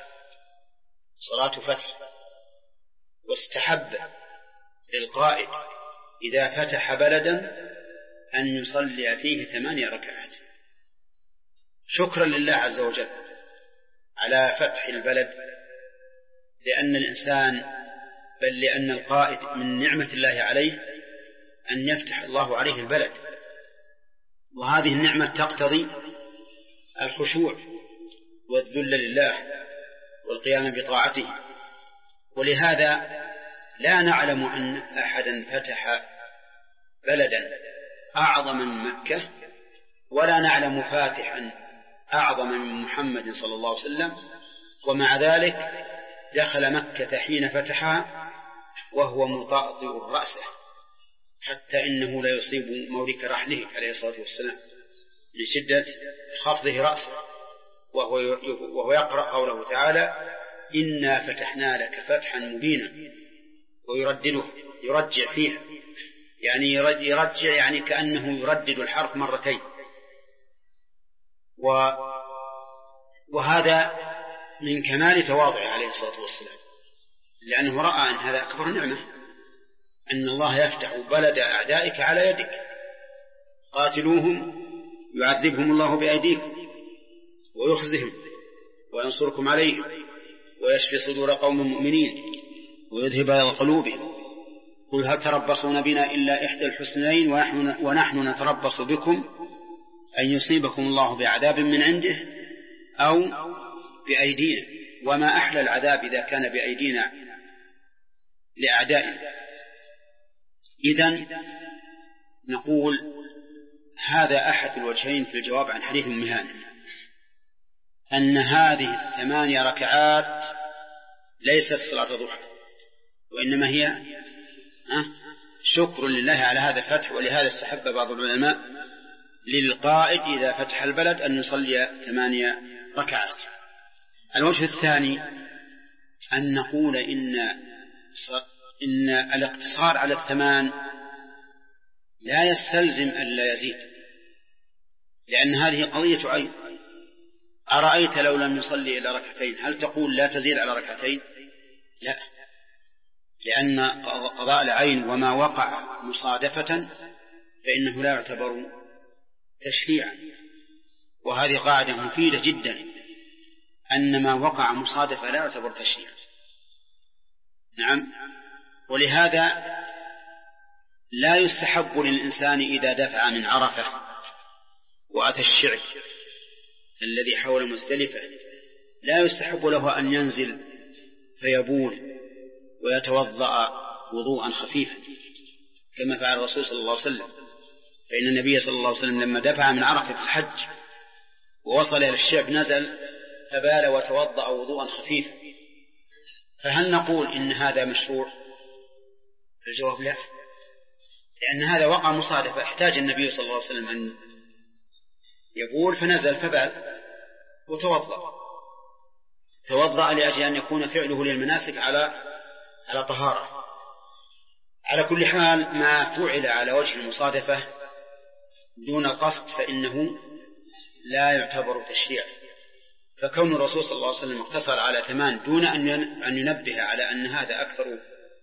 فتح. واستحب للقائد إذا فتح بلدا أن يصلي فيه 8 ركعات شكرا لله عز وجل على فتح البلد، لأن الإنسان بل لأن القائد من نعمة الله عليه أن يفتح الله عليه البلد، وهذه النعمة تقتضي الخشوع والذل لله والقيام بطاعته. ولهذا لا نعلم أن أحدا فتح بلدا أعظم من مكة، ولا نعلم فاتحا أعظم من محمد صلى الله عليه وسلم، ومع ذلك دخل مكة حين فتحها وهو مطأطئ رأسه حتى إنه لا يصيب مورك رحله عليه الصلاة والسلام لشدة خفضه رأسه، وهو يقرأ قوله تعالى إنا فتحنا لك فتحا مبينا، ويردده يرجع فيه، يعني يرجع يعني كأنه يردد الحرف مرتين. وهذا من كمال تواضعه عليه الصلاة والسلام، لأنه رأى أن هذا أكبر نعمة، أن الله يفتح بلد أعدائك على يدك، قاتلوهم يعذبهم الله بأيديكم ويخزهم وينصركم عليهم ويشفي صدور قوم مؤمنين ويذهب إلى قلوبهم. قل هل تربصون بنا إلا إحدى الحسنين ونحن نتربص بكم أن يصيبكم الله بعذاب من عنده أو بأيدينا، وما أحلى العذاب إذا كان بأيدينا لأعدائنا. إذن نقول هذا أحد الوجهين في الجواب عن حديث أم هانئ، أن هذه 8 ركعات ليست صلاة ضحى، وإنما هي شكر لله على هذا الفتح. ولهذا استحب بعض العلماء للقائد إذا فتح البلد أن يصلي 8 ركعات. الوجه الثاني أن نقول إن الاقتصار على 8 لا يستلزم أن لا يزيد، لأن هذه قضية عين. أرأيت لو لم يصلي إلا 2 هل تقول لا تزيد على 2؟ لا، لأن قضاء العين وما وقع مصادفة فإنه لا يعتبر تشريعا، وهذه قاعدة مفيدة جدا، أن ما وقع مصادفة لا يعتبر تشريعا. نعم. ولهذا لا يستحب للإنسان إذا دفع من عرفة وأتى الشعب الذي حول مزدلفة لا يستحب له أن ينزل فيبول ويتوضأ وضوءا خفيفا كما فعل الرسول صلى الله عليه وسلم، فإن النبي صلى الله عليه وسلم لما دفع من عرفة في الحج ووصل إلى الشعب نزل فبال وتوضأ وضوءا خفيفا. فهل نقول إن هذا مشروع؟ الجواب لا، لأن هذا وقع مصادفة، احتاج النبي صلى الله عليه وسلم أن يبول فنزل فبال توضأ لأجل أن يكون فعله للمناسك على طهارة. على كل حال ما فعل على وجه المصادفة دون قصد فإنه لا يعتبر تشريع. فكون الرسول صلى الله عليه وسلم اقتصر على 8 دون أن ينبه على أن هذا أكثر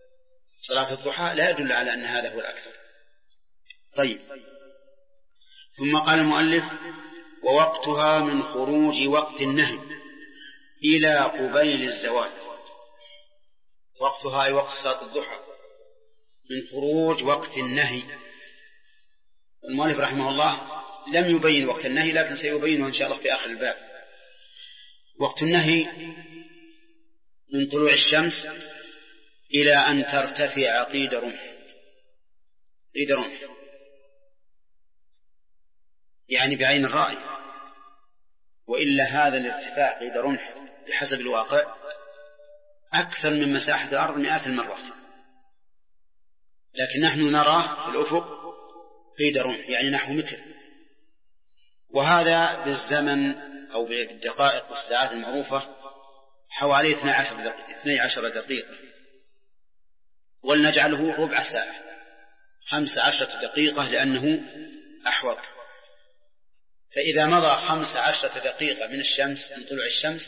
صلاة الضحى لا يدل على أن هذا هو الأكثر. طيب، ثم قال المؤلف: ووقتها من خروج وقت النهي إلى قبيل الزوال. وقتها أي وقت صلاة الضحى من خروج وقت النهي. المؤلف رحمه الله لم يبين وقت النهي، لكن سيبينه إن شاء الله في آخر الباب. وقت النهي من طلوع الشمس إلى أن ترتفع قيد رمح. قيد رمح يعني بعين الرأي، وإلا هذا الارتفاع قيد رمح بحسب الواقع أكثر من مساحة الأرض مئات المرات، لكن نحن نراه في الأفق قيد رمح يعني نحو متر، وهذا بالزمن أو بالدقائق والساعات المعروفة حوالي 12 دقيقة، ولنجعله ربع ساعة 15 دقيقة لأنه أحوط. فإذا مضى 15 دقيقة من الشمس من طلوع الشمس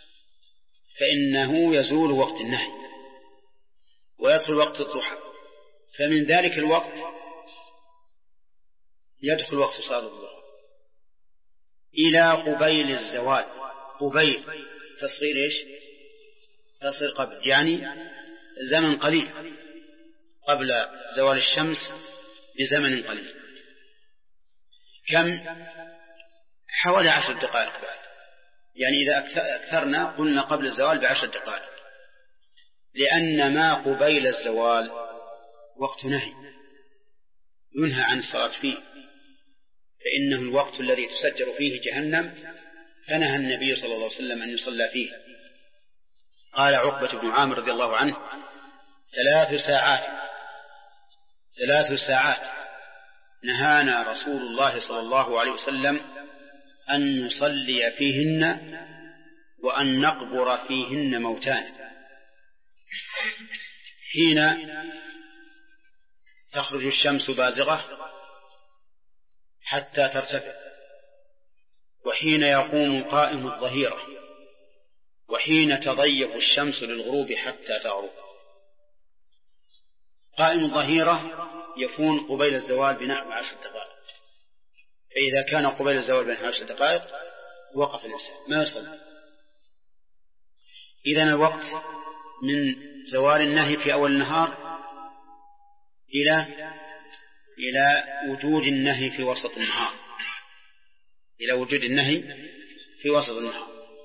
فإنه يزول وقت النهي ويدخل وقت الضحى، فمن ذلك الوقت يدخل وقت صلاة الضحى إلى قبيل الزوال. قبيل تصغير إيش؟ تصغير قبل، يعني زمن قليل قبل زوال الشمس بزمن قليل. كم؟ حوالي 10 دقائق بعد، يعني إذا أكثرنا قلنا قبل الزوال ب10 دقائق، لأن ما قبيل الزوال وقت نهي ينهى عن الصلاة فيه، فإنه الوقت الذي تسجر فيه جهنم، فنهى النبي صلى الله عليه وسلم أن يصلى فيه. قال عقبة بن عامر رضي الله عنه: 3 ساعات نهانا رسول الله صلى الله عليه وسلم أن نصلي فيهن وأن نقبر فيهن موتانا. حين تخرج الشمس بازغة حتى ترتفع، وحين يقوم قائم الظهيرة، وحين تضيق الشمس للغروب حتى تغرب. قائم الظهيرة يكون قبيل الزوال بنحو 10 دقائق، فإذا كان قبيل الزوال بنحو 10 دقائق وقف الإنسان ما يصلي. إذن الوقت من زوال النهي في أول النهار إلى وجود النهي في وسط النهار، إلى وجود النهي في وسط النهار.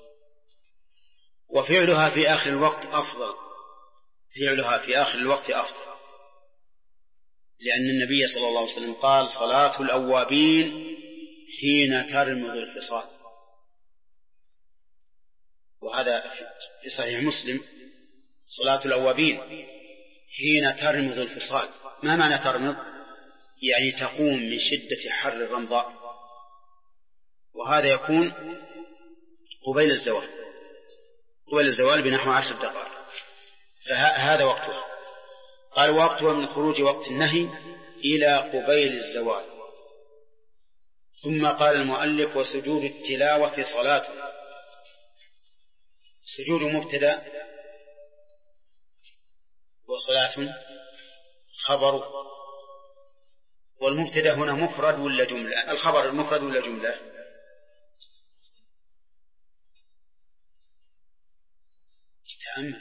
وفعلها في آخر الوقت أفضل، فعلها في آخر الوقت أفضل، لأن النبي صلى الله عليه وسلم قال: صلاة الأوابين حين ترمض الفصال. وهذا في صحيح مسلم: صلاة الأوابين حين ترمض الفصال. ما معنى ترمض؟ يعني تقوم من شدة حر الرمضاء، وهذا يكون قبيل الزوال، قبيل الزوال بنحو 10 دقائق، فهذا وقتها. قال: وقتها من خروج وقت النهي إلى قبيل الزوال. ثم قال المؤلف: وسجود التلاوة صلاة. سجود مبتدأ وصلاة خبر، والمبتدأ هنا مفرد ولا جملة؟ الخبر المفرد ولا جملة؟ تأمل.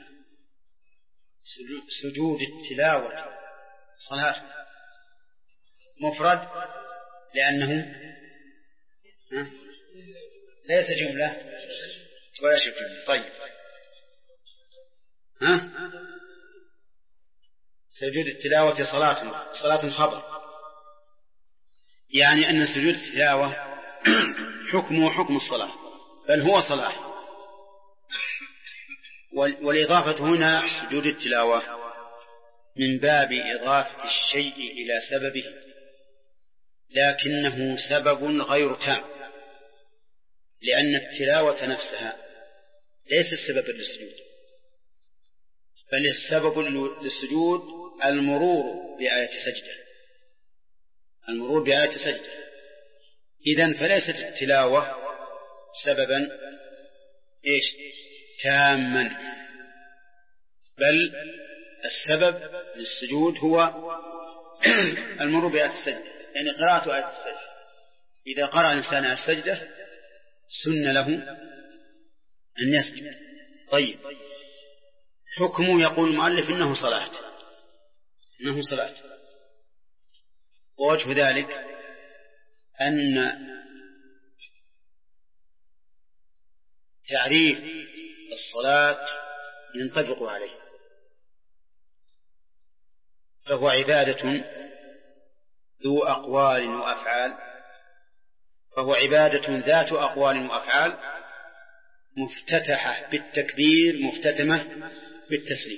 سجود التلاوة صلاة مفرد لأنه ليس جملة ولا شيء جملة. طيب، سجود التلاوة صلاة خبر، يعني أن سجود التلاوة حكمه حكم الصلاة، بل هو صلاة. والإضافة هنا سجود التلاوة من باب إضافة الشيء إلى سببه، لكنه سبب غير تام، لأن التلاوة نفسها ليس السبب للسجود، بل السبب للسجود المرور بآية سجدة، المرور بآية سجدة. إذن فليست التلاوة سببا تاما، بل السبب للسجود هو المرور بآية السجدة، يعني قراءة آية السجدة. إذا قرأ الإنسان السجدة سن له أن يسجد. طيب، حكمه يقول المؤلف إنه صلاة. ووجه ذلك أن تعريف الصلاة ينطبق عليه، فهو عبادة ذو أقوال وأفعال، فهو عبادة ذات أقوال وأفعال مفتتحة بالتكبير مختتمة بالتسليم.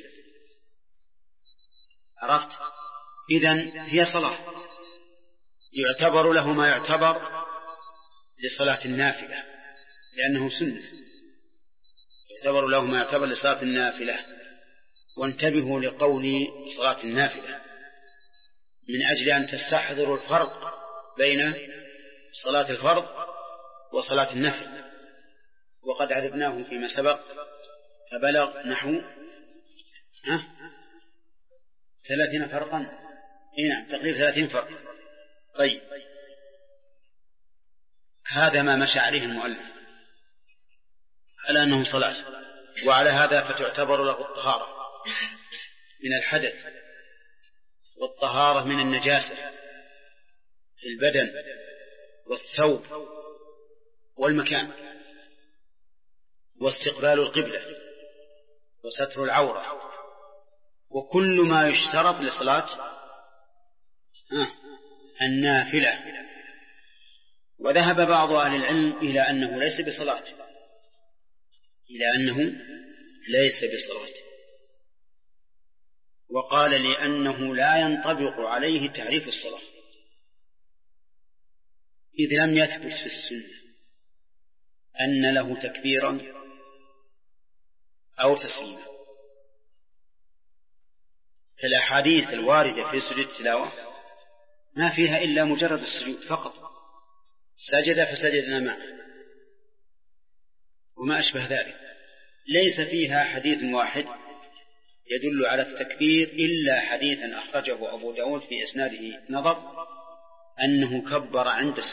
عرفت؟ إذن هي صلاة، يعتبر له ما يعتبر لصلاة النافلة لأنه سنة، يعتبر له ما يعتبر لصلاة النافلة. وانتبهوا لقول صلاة النافلة من أجل أن تستحضروا الفرق بين صلاة الفرض وصلاة النفل، وقد عرفناه فيما سبق، فبلغ نحو 30 فرقا. نعم، تقريبا 30 فرق. طيب، هذا ما مشى عليه المؤلف على أنه صلاة، وعلى هذا فتعتبر له الطهارة من الحدث والطهارة من النجاسة في البدن والثوب والمكان، واستقبال القبلة وستر العورة، وكل ما يشترط لصلاة النافلة. وذهب بعض أهل العلم إلى أنه ليس بصلاة، وقال لأنه لا ينطبق عليه تعريف الصلاة، إذ لم يثبت في السنة أن له تكبيرا أو تسليما. فالأحاديث الواردة في سجود التلاوة ما فيها إلا مجرد السجود فقط، سجد فسجدنا معه وما أشبه ذلك، ليس فيها حديث واحد يدل على التكبير إلا حديثا أخرجه أبو داود في إسناده نظر أنه كبر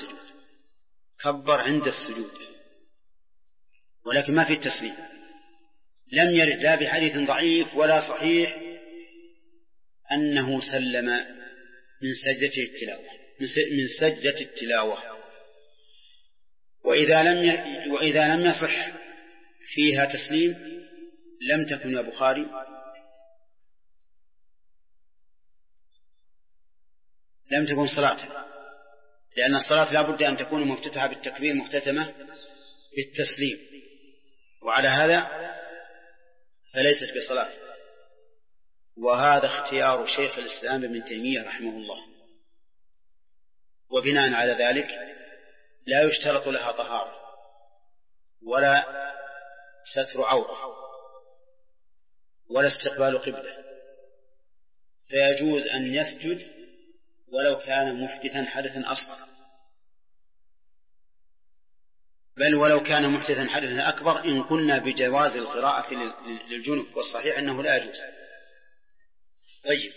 عند السجود، ولكن ما في التسليم. لم يرد لا بحديث ضعيف ولا صحيح أنه سلم من سجدة التلاوة. وإذا لم يصح فيها تسليم لم تكن يا بخاري لم تكن صلاة، لأن الصلاة لا بد أن تكون مفتتحة بالتكبير مختتمة بالتسليم، وعلى هذا فليست بصلاة. وهذا اختيار شيخ الإسلام ابن تيمية رحمه الله، وبناء على ذلك لا يشترط لها طهارة ولا ستر عورة ولا استقبال قبلة، فيجوز أن يسجد ولو كان محدثا حدثا أصغر، بل ولو كان محدثا حدثا أكبر إن قلنا بجواز القراءة للجنب، والصحيح أنه لا يجوز. طيب،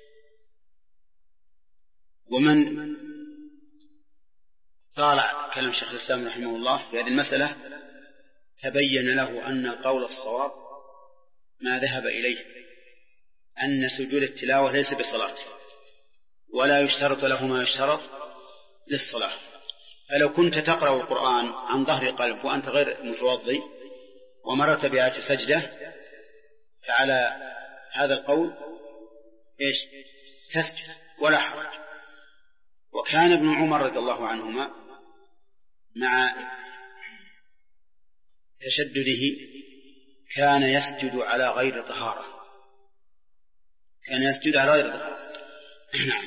ومن طالع كلام شيخ الإسلام رحمه الله في هذه المسألة تبين له أن القول الصواب ما ذهب إليه، أن سجود التلاوة ليس بصلاة ولا يشترط له ما يشترط للصلاة. فلو كنت تقرأ القرآن عن ظهر قلب وأنت غير متوضي ومرت بآية سجدة، فعلى هذا القول تسجد ولا حرج. وكان ابن عمر رضي الله عنهما مع تشدده كان يسجد على غير طهارة، نعم.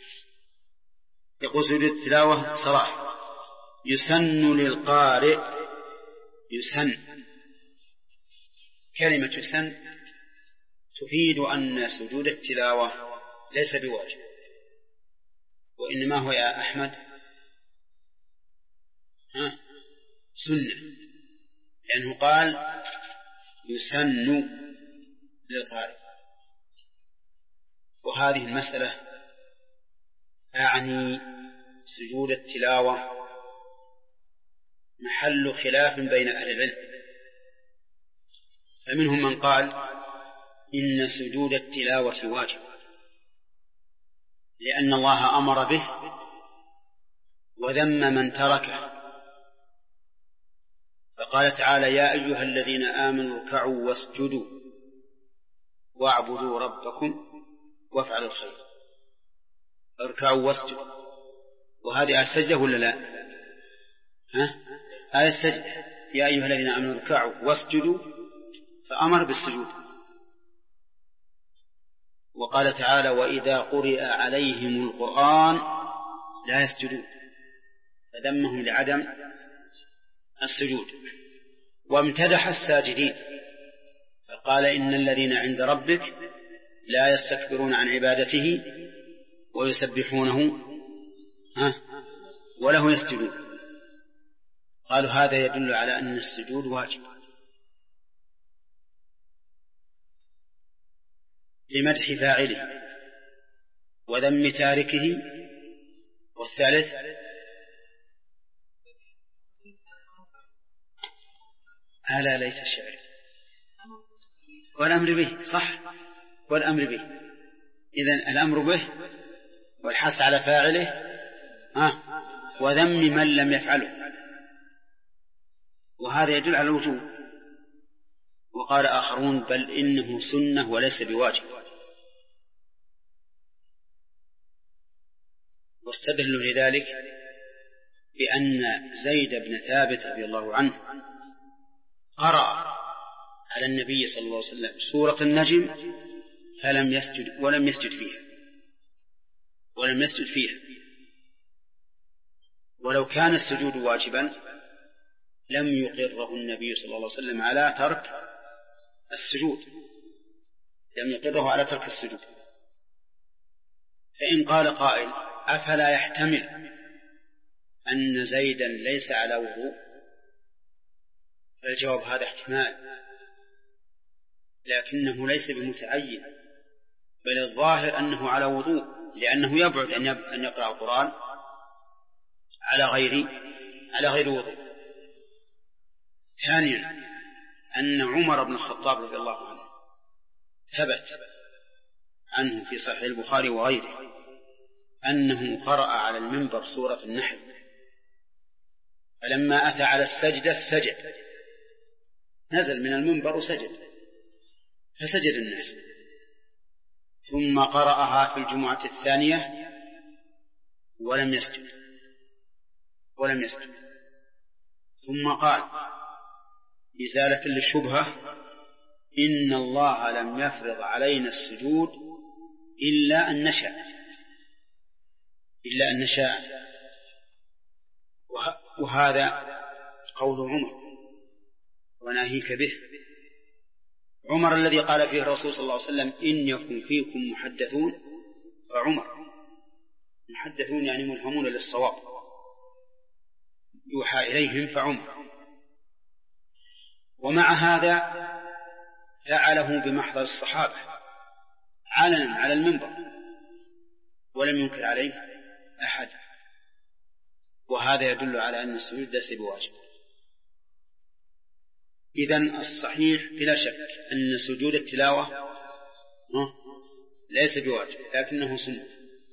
يقول سجود التلاوة صلاة. يسن للقارئ، كلمة يسن تفيد أن سجود التلاوة ليس بواجب، وإنما هو يا أحمد سنة، لأنه قال يسن للقارئ. وهذه المسألة أعني سجود التلاوة محل خلاف بين أهل العلم، فمنهم من قال إن سجود التلاوة واجب لأن الله أمر به وذم من تركه، فقال تعالى: يا أيها الذين آمنوا اركعوا واسجدوا واعبدوا ربكم وافعلوا الخير. اركعوا واسجدوا، وهذه السجدة ولا لا؟ آية السجدة، يا أيها الذين آمنوا اركعوا واسجدوا، فأمر بالسجود. وقال تعالى: وإذا قرئ عليهم القرآن لا يسجدون، فذمهم لعدم السجود. وامتدح الساجدين فقال: إن الذين عند ربك لا يستكبرون عن عبادته ويسبحونه وله يسجدون. قالوا هذا يدل على أن السجود واجب لمدح فاعله وذم تاركه. والثالث لا ليس الشعر والأمر به، صح، والأمر به. إذن الأمر به والحث على فاعله وذم من لم يفعله، وهذا يدل على الوجوب. وقال آخرون: بل إنه سنة وليس بواجب. واستدلوا لذلك بأن زيد بن ثابت رضي الله عنه قرأ على النبي صلى الله عليه وسلم سورة النجم فلم يسجد ولم يسجد فيها. ولو كان السجود واجبا لم يقره النبي صلى الله عليه وسلم على ترك السجود، لم يقره على ترك السجود. فإن قال قائل: أفلا يحتمل أن زيدا ليس على وضوء؟ فالجواب: هذا احتمال، لكنه ليس بمتعين، بل الظاهر أنه على وضوء، لأنه يبعد أن يقرأ القرآن على غير وضوء. ثانيا أن عمر بن الخطاب رضي الله عنه ثبت عنه في صحيح البخاري وغيره أنه قرأ على المنبر سورة النحل، فلما أتى على السجدة سجد، نزل من المنبر وسجد، فسجد الناس، ثم قرأها في الجمعة الثانية ولم يسجد، ثم قال إزالة للشبهة: إن الله لم يفرض علينا السجود إلا أن نشاء. وهذا قول عمر وناهيك به. عمر الذي قال فيه الرسول صلى الله عليه وسلم: إن يكن فيكم محدثون فعمر. محدثون يعني ملهمون للصواب، يوحى إليهم فعمر. ومع هذا فعله بمحضر الصحابة علنا على المنبر ولم ينكر عليه أحد، وهذا يدل على أن السجود ليس بواجب. إذن الصحيح بلا شك أن سجود التلاوة ليس بواجب لكنه سنة.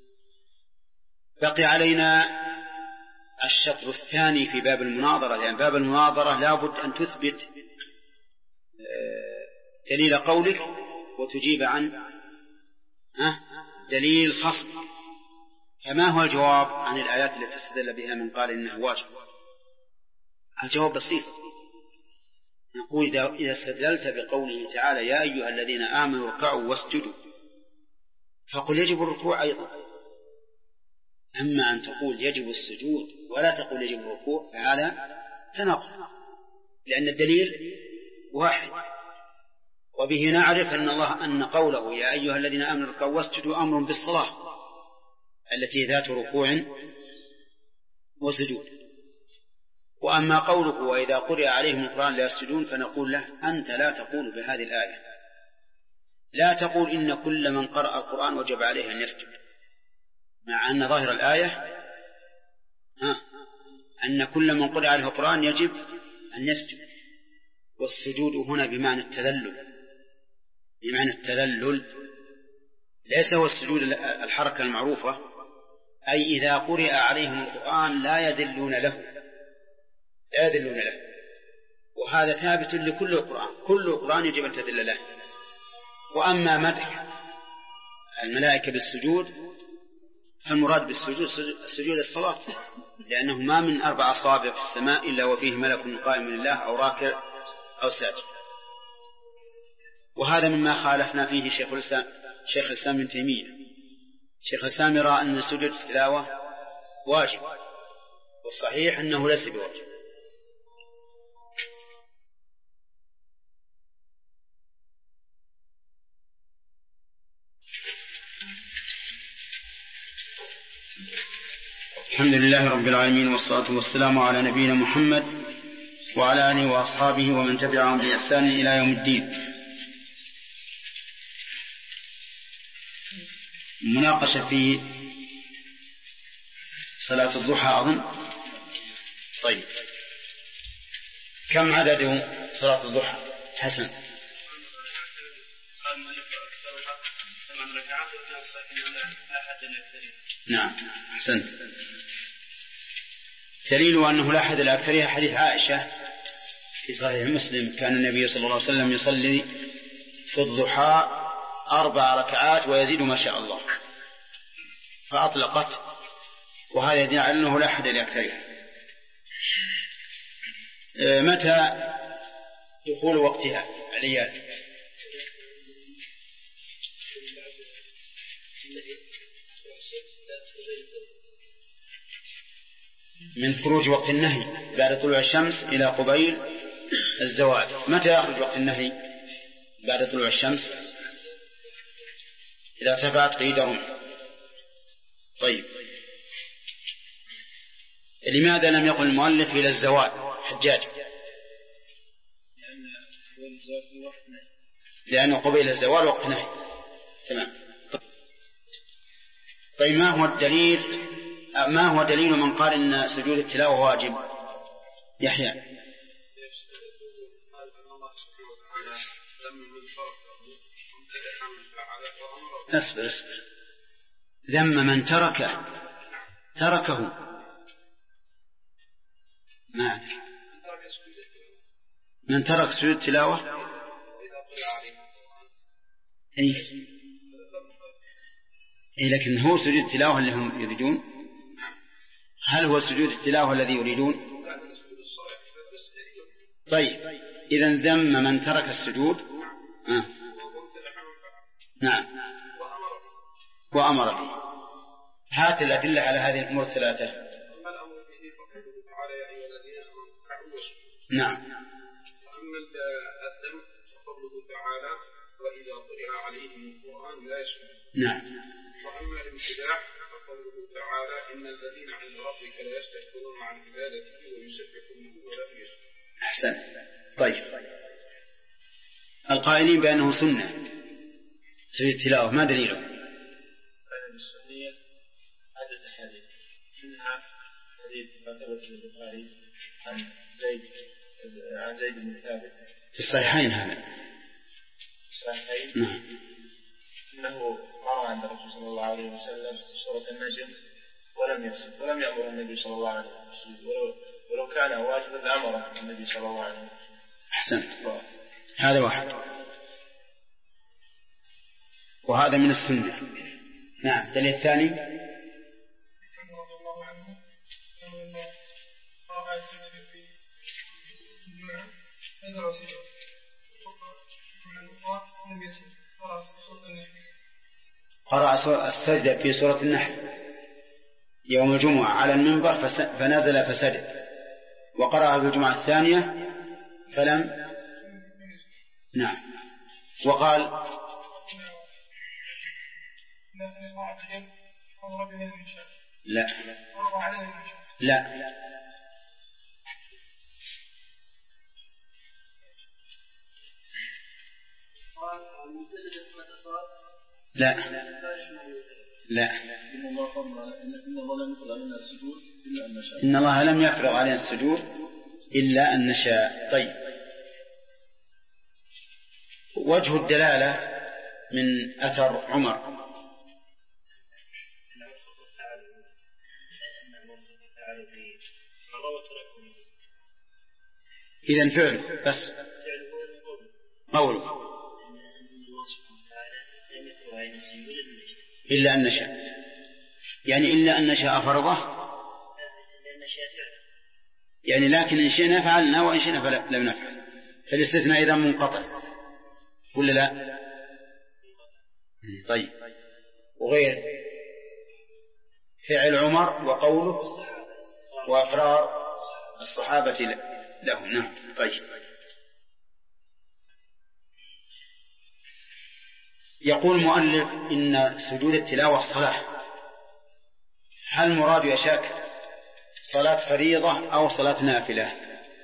بقي علينا الشطر الثاني في باب المناظرة، لأن باب المناظرة لا بد أن تثبت دليل قولك وتجيب عن دليل خصمك. فما هو الجواب عن الآيات التي تستدل بها من قال إنه واجب؟ الجواب بسيط، نقول إذا استدللت بقوله تعالى: يا أيها الذين آمنوا اركعوا واسجدوا، فقل يجب الركوع أيضا. أما أن تقول يجب السجود ولا تقول يجب الركوع فهذا تناقض، لأن الدليل واحد. وبه نعرف أن قوله يا أيها الذين آمنوا اركعوا واسجدوا أمر بالصلاة التي ذات ركوع وسجود. وأما قوله وإذا قرئ عليهم القرآن لا يسجدون فنقول له: أنت لا تقول بهذه الآية، لا تقول إن كل من قرأ القرآن وجب عليه أن يسجد، مع أن ظاهر الآية أن كل من قرأ عليه القرآن يجب أن يسجد. والسجود هنا بمعنى التذلل، ليس هو السجود الحركة المعروفة، أي إذا قرأ عليهم القرآن لا يذلون له، وهذا ثابت لكل القرآن، كل القرآن يجب أن تذل له. وأما مدح الملائكة بالسجود فالمراد بالسجود سجود الصلاة، لأنه ما من 4 أصابع في السماء إلا وفيه ملك قائم لله أو راكع أو ساجد. وهذا مما خالفنا فيه شيخ الإسلام ابن تيمية. شيخ الإسلام يرى أن سجود التلاوة واجب، والصحيح أنه ليس بواجب. الحمد لله رب العالمين، والصلاة والسلام على نبينا محمد وعلى آله وأصحابه ومن تبعهم بإحسان إلى يوم الدين. مناقشة في صلاة الضحى أظن. طيب، كم عدد صلاة الضحى؟ حسن. نعم، أحسنت. دليل أنه لا أحد الأكثرية حديث عائشة في صحيح مسلم: كان النبي صلى الله عليه وسلم يصلي في الضحى 4 ركعات ويزيد ما شاء الله، فأطلقت، وهذا يدل على أنه لا أحد الأكثرية. متى دخول وقتها عليات؟ من خروج وقت النهي بعد طلوع الشمس إلى قبيل الزوال. متى يخرج وقت النهي بعد طلوع الشمس؟ إذا ارتفعت قيد رمح. طيب، لماذا لم يقل المؤلف إلى الزوال؟ حجاج. لأنه قبيل الزوال وقت نهي. تمام. طيب، ما هو دليل من قال إن سجود التلاوة واجب؟ يحيى. أصبر. ذم من تركه ما أدري. من ترك سجود التلاوة لكن هو سجود التلاوة اللي هم يريدون؟ هل هو سجود التلاوة الذي يريدون؟ طيب، إذن ذم من ترك السجود. نعم، وأمر به. هات الأدلة على هذه الأمور الثلاثة. نعم. أما الذم فقوله تعالى: وإذا قرئ عليهم القرآن لا يسجدون. نعم. وأما الامتداح فقوله تعالى: إن الذين عند ربك لا يستكبرون عن عبادته ويسبحونه ولا يسجدون. أحسن. طيب، القائلين بأنه سنة سجود التلاوة ما دليله؟ السنية عدة أحاديث، منها حديث ما ثبت في البخاري عن زيد بن ثابت في الصحيحين. هذا الصحيحين. نعم. إنه قرأ عند الرسول صلى الله عليه وسلم سورة النجم ولم يسجد، ولم يأمر النبي صلى الله عليه وسلم، ولو كان واجبا لأمره النبي صلى الله عليه وسلم. أحسن. هذا واحد، وهذا من السنة. نعم. الدليل الثاني: قرأ السجدة في سورة النحل يوم الجمعة على المنبر فنزل فسجد، وقرأ في الجمعة الثانية فلم. نعم. وقال: لا لا لا لا إن الله لم يفرض علينا السجود إلا أن نشاء. طيب، وجه الدلالة من أثر عمر إذن فعل بس قوله إلا أن نشاء، يعني إلا أن نشاء فرضه، يعني لكن إن شئنا فعلنا وإن شئنا فلم نفعل، فالاستثناء إذا منقطع ولا لا؟ طيب، وغير فعل عمر وقوله وأقرار الصحابة له. نعم. طيب، يقول المؤلف إن سجود التلاوة صلاة، هل مراد يا شاكر صلاة فريضة أو صلاة نافلة؟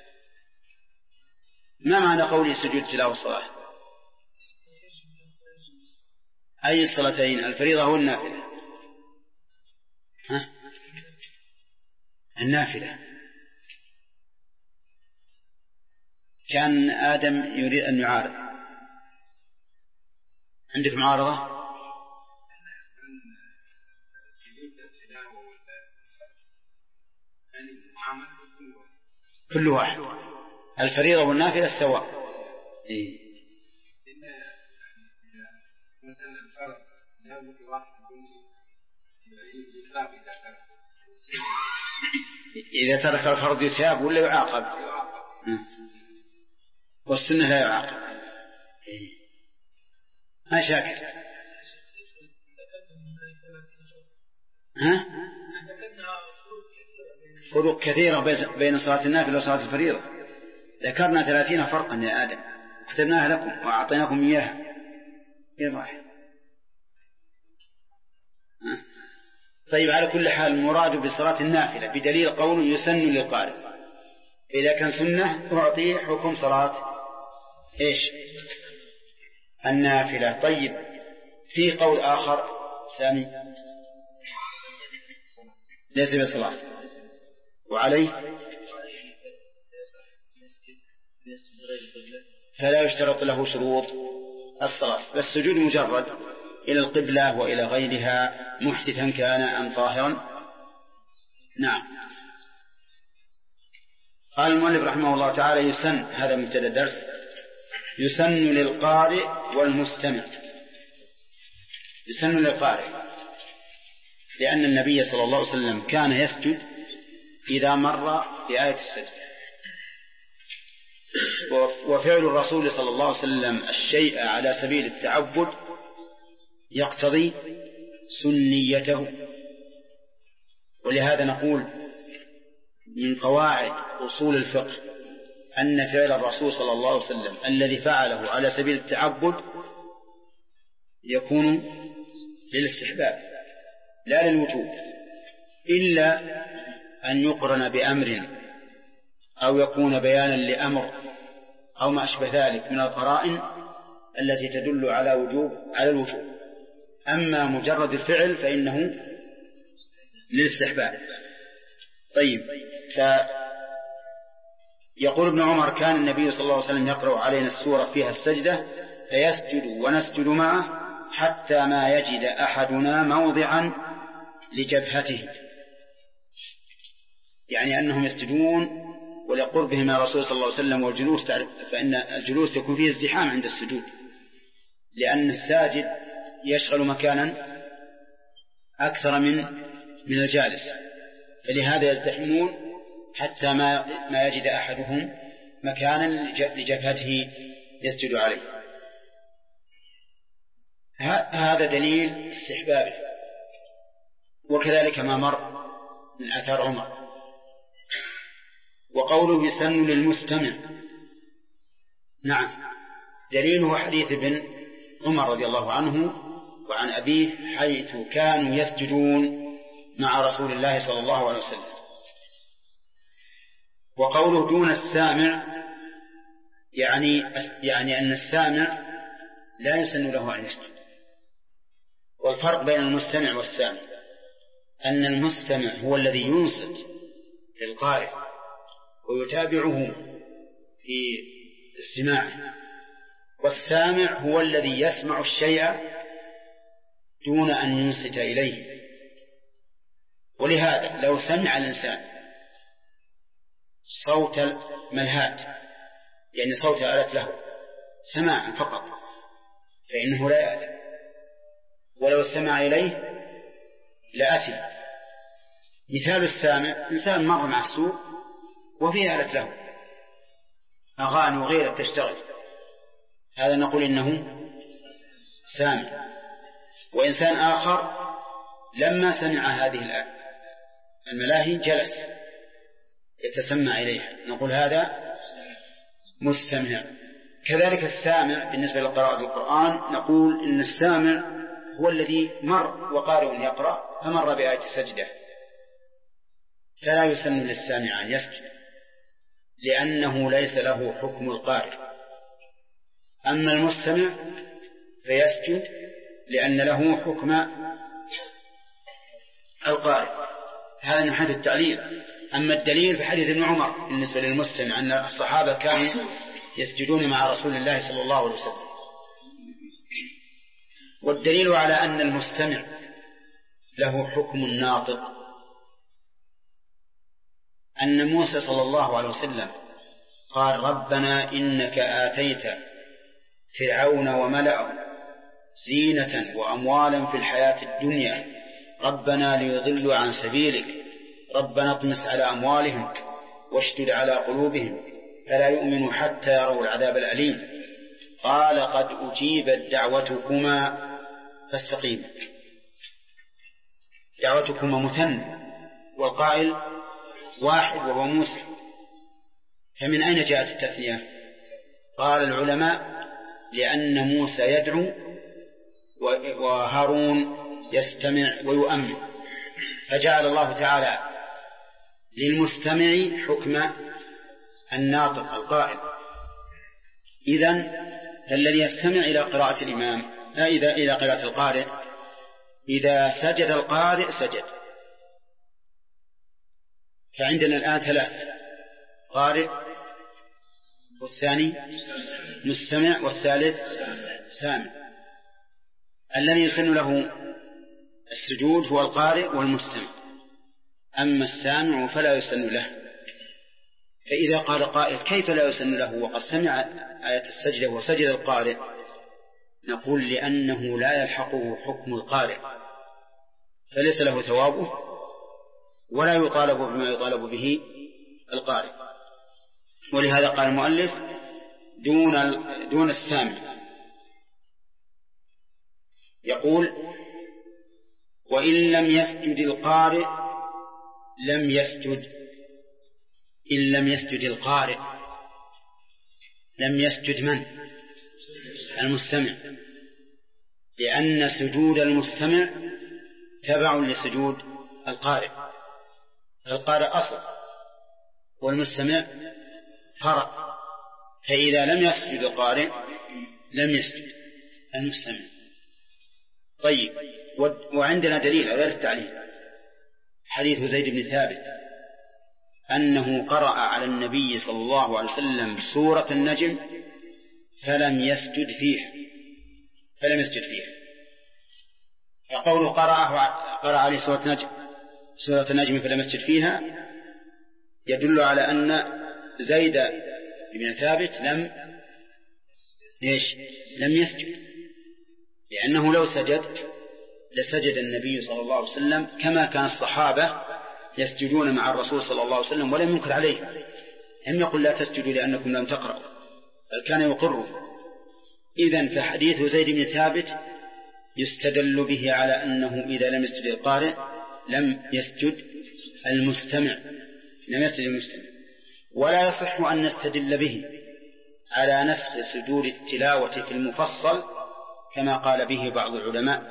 ما معنى قوله سجود التلاوة صلاة؟ أي الصلاتين، الفريضة أو النافلة؟ النافلة. كان آدم يريد أن يعارض، عندك معارضة؟ كل واحد، الفريضة والنافلة سواء. مثلا الفرق لا بد واحد إذا ترك الفرض يثاب ولا يعاقب؟ والسنة لا يعاقب. ما شاكر؟ فروق كثيرة بين صلاة النافلة وصلاة الفريضة. ذكرنا 30 فرقا يا آدم، كتبناها لكم وأعطيناكم إياها. واحد. طيب، على كل حال المراد بصلاة النافلة بدليل قول يسن للقارئ، إذا كان سنة أعطي حكم صلاة إيش؟ النافلة. طيب، في قول آخر سامي ليس بصلاة وعليه فلا يشترط له شروط الصلاة، بس السجود مجرد إلى القبلة وإلى غيرها، محدثا كان أم طاهرا. نعم. قال المؤلف رحمه الله تعالى يسن، هذا مبتدأ الدرس، يسن للقارئ والمستمع. يسن للقارئ لأن النبي صلى الله عليه وسلم كان يسجد إذا مر بآية السجد، وفعل الرسول صلى الله عليه وسلم الشيء على سبيل التعبد يقتضي سنيته. ولهذا نقول من قواعد أصول الفقه أن فعل الرسول صلى الله عليه وسلم الذي فعله على سبيل التعبد يكون للاستحباب لا للوجوب، إلا أن يقرن بأمر أو يكون بيانا لأمر أو ما أشبه ذلك من القرائن التي تدل على الوجوب. أما مجرد الفعل فإنه للاستحباب. طيب، يقول ابن عمر كان النبي صلى الله عليه وسلم يقرأ علينا السورة فيها السجدة فيسجد ونسجد معه حتى ما يجد أحدنا موضعا لجبهته، يعني أنهم يسجدون ولقربهم من الرسول صلى الله عليه وسلم والجلوس، فإن الجلوس يكون فيه ازدحام عند السجود، لأن الساجد يشغل مكانا أكثر من الجالس، فلهذا يزدحمون حتى ما يجد أحدهم مكانا لجبهته يسجد عليه. هذا دليل استحبابه، وكذلك ما مر من آثار عمر. وقوله يسن للمستمع، نعم، دليله حديث ابن عمر رضي الله عنه وعن أبيه حيث كانوا يسجدون مع رسول الله صلى الله عليه وسلم. وقوله دون السامع يعني أن السامع لا يسن له أن يسجد. والفرق بين المستمع والسامع أن المستمع هو الذي ينصت للقارئ ويتابعه في استماعه، والسامع هو الذي يسمع الشيء دون أن ينصت إليه. ولهذا لو سمع الإنسان صوت الملهات، يعني صوت آلة له سماعا فقط، فإنه لا يأثم، ولو استمع إليه لأثم. مثال السامع: إنسان مر مع السوق وفيه آلة له أغاني وغيره تشتغل، هذا نقول إنه سامع. وإنسان آخر لما سمع هذه الملاهي جلس يتسمع إليها، نقول هذا مستمع. كذلك السامع بالنسبة لقراءة القرآن، نقول إن السامع هو الذي مر وقارئ يقرأ فمر بآية السجدة، فلا يسن للسامع أن يسجد لأنه ليس له حكم القارئ. أما المستمع فيسجد لأن له حكم القارئ. هذا من حيث التعليل. أما الدليل بحديث ابن عمر بالنسبة للمستمع أن الصحابة كانوا يسجدون مع رسول الله صلى الله عليه وسلم. والدليل على أن المستمع له حكم الناطق أن موسى صلى الله عليه وسلم قال: ربنا إنك آتيت فرعون وملأه زينة وأموالا في الحياة الدنيا، ربنا ليضلوا عن سبيلك، ربنا اطمس على أموالهم واشدد على قلوبهم فلا يؤمنوا حتى يروا العذاب الأليم. قال: قد أجيبت دعوتكما فاستقيما. دعوتكما مثنى والقائل واحد وهو موسى، فمن أين جاءت التثنية؟ قال العلماء: لأن موسى يدعو وهارون يستمع ويؤمن، فجعل الله تعالى للمستمع حكم الناطق القائل. إذن الذي يستمع إلى قراءة الإمام إلى قراءة القارئ، إذا سجد القارئ سجد. فعندنا الآن ثلاثة: قارئ، والثاني مستمع، والثالث سامع. الذي يسن له السجود هو القارئ والمستمع، أما السامع فلا يسن له. فإذا قال قائل: كيف لا يسن له وقد سمع آية السجدة وسجد القارئ؟ نقول: لأنه لا يلحقه حكم القارئ، فليس له ثوابه ولا يطالب بما يطالب به القارئ. ولهذا قال المؤلف: دون السامع. يقول: وإن لم يسجد القارئ لم يسجد. إن لم يسجد القارئ لم يسجد من؟ المستمع، لأن سجود المستمع تبع لسجود القارئ. القارئ أصل والمستمع فرع، فإذا لم يسجد القارئ لم يسجد المستمع. طيب، وعندنا دليل غير التعليل، حديث زيد بن ثابت أنه قرأ على النبي صلى الله عليه وسلم سورة النجم فلم يسجد فيها. فقوله قرأ عليه سورة النجم فلم يسجد فيها يدل على أن زيد بن ثابت لم يسجد، لأنه لو سجد لسجد النبي صلى الله عليه وسلم كما كان الصحابة يسجدون مع الرسول صلى الله عليه وسلم ولم ينكر عليه. لم يقل لا تسجدوا لأنكم لم تقرأوا، بل كان يقروا. إذن فحديث زيد بن ثابت يستدل به على أنه إذا لم يسجد القارئ لم يسجد المستمع. ولا يصح أن نستدل به على نسخ سجود التلاوة في المفصل كما قال به بعض العلماء،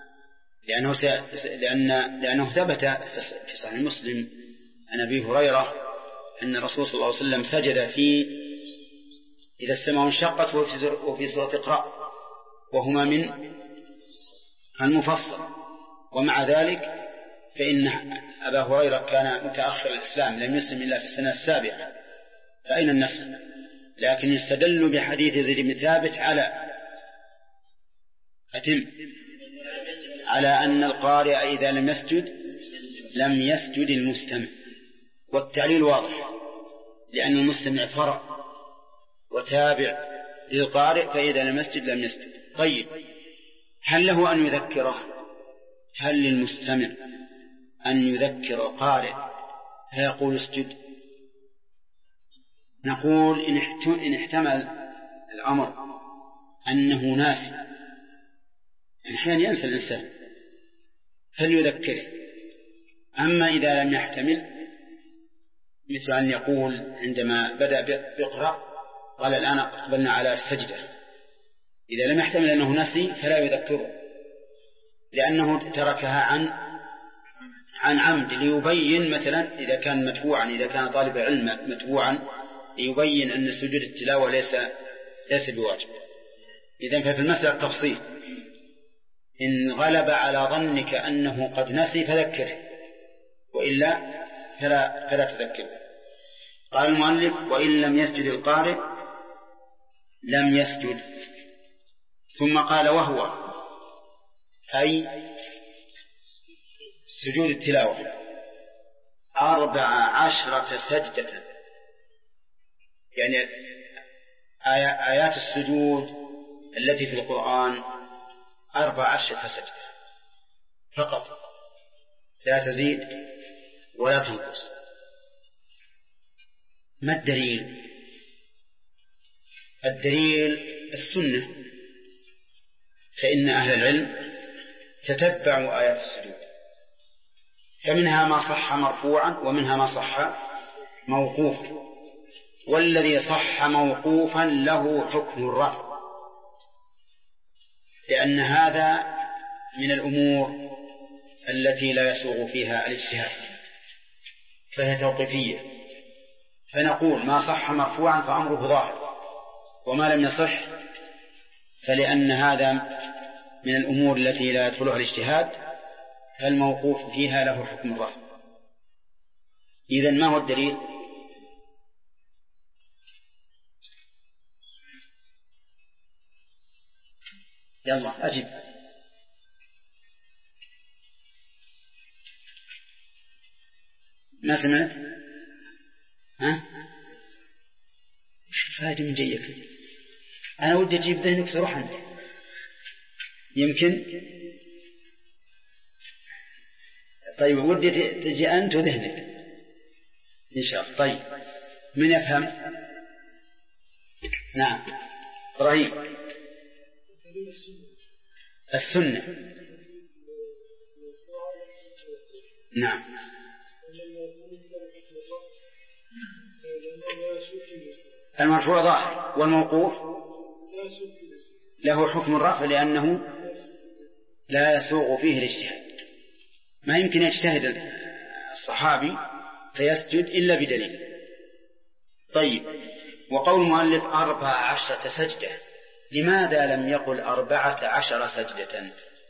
لأنه ثبت في صحيح مسلم عن أبي هريرة أن الرسول صلى الله عليه وسلم سجد إذا السماء انشقت وفي سورة اقرأ، وهما من المفصل، ومع ذلك فإن أبا هريرة كان متأخر الإسلام لم يسلم إلا في السنة 7، فأين النسخ؟ لكن يستدل بحديث زيد بن ثابت على أن القارئ إذا لم يسجد المستمع، والتعليل واضح، لأن المستمع فرع وتابع للقارئ، فإذا لم يسجد لم يسجد. طيب، هل له أن يذكره؟ هل للمستمع أن يذكر القارئ فيقول اسجد؟ نقول إن احتمل الأمر أنه ناسي، أحيانا ينسى الإنسان فليذكره. أما إذا لم يحتمل، مثل أن يقول عندما بدأ بيقرأ قال الآن أقبلنا على السجدة، إذا لم يحتمل أنه نسي فلا يذكره، لأنه تركها عن عمد، ليبين مثلا إذا كان متبوعا، إذا كان طالب علم متبوعا، ليبين أن سجود التلاوة ليس بواجب. إذن ففي المسألة التفصيل، إن غلب على ظنك أنه قد نسي فذكره، وإلا فلا تذكره. قال المؤلف: وإن لم يسجد القارئ لم يسجد. ثم قال: وهو أي سجود التلاوة 14 سجدة، يعني آيات السجود التي في القرآن 14 سجدة فقط، لا تزيد ولا تنقص. ما الدليل؟ الدليل السنة، فإن أهل العلم تتبعوا آيات السجود، فمنها ما صح مرفوعا ومنها ما صح موقوفا، والذي صح موقوفا له حكم الرفع، لأن هذا من الأمور التي لا يسوغ فيها الاجتهاد، فهي توقيفية، فنقول ما صح مرفوعا فأمره ظاهر، وما لم يصح فلأن هذا من الأمور التي لا يدخلها الاجتهاد، فالموقوف فيها له حكم الرفع. إذن ما هو الدليل؟ يلا أجب. ما سمعت؟ وش الفائدة من جيك؟ أنا ودي أجيب ذهنك تروح أنت، يمكن. طيب، ودي تجي أنت وذهنك إن شاء الله. طيب، من يفهم؟ نعم، إبراهيم. السنة، نعم. المرفوع ظاهر، والموقوف له حكم الرفع، لأنه لا يسوغ فيه الاجتهاد. ما يمكن يجتهد الصحابي فيسجد إلا بدليل. طيب، وقول المؤلف 14 سجدة، لماذا لم يقل 14 سجدة؟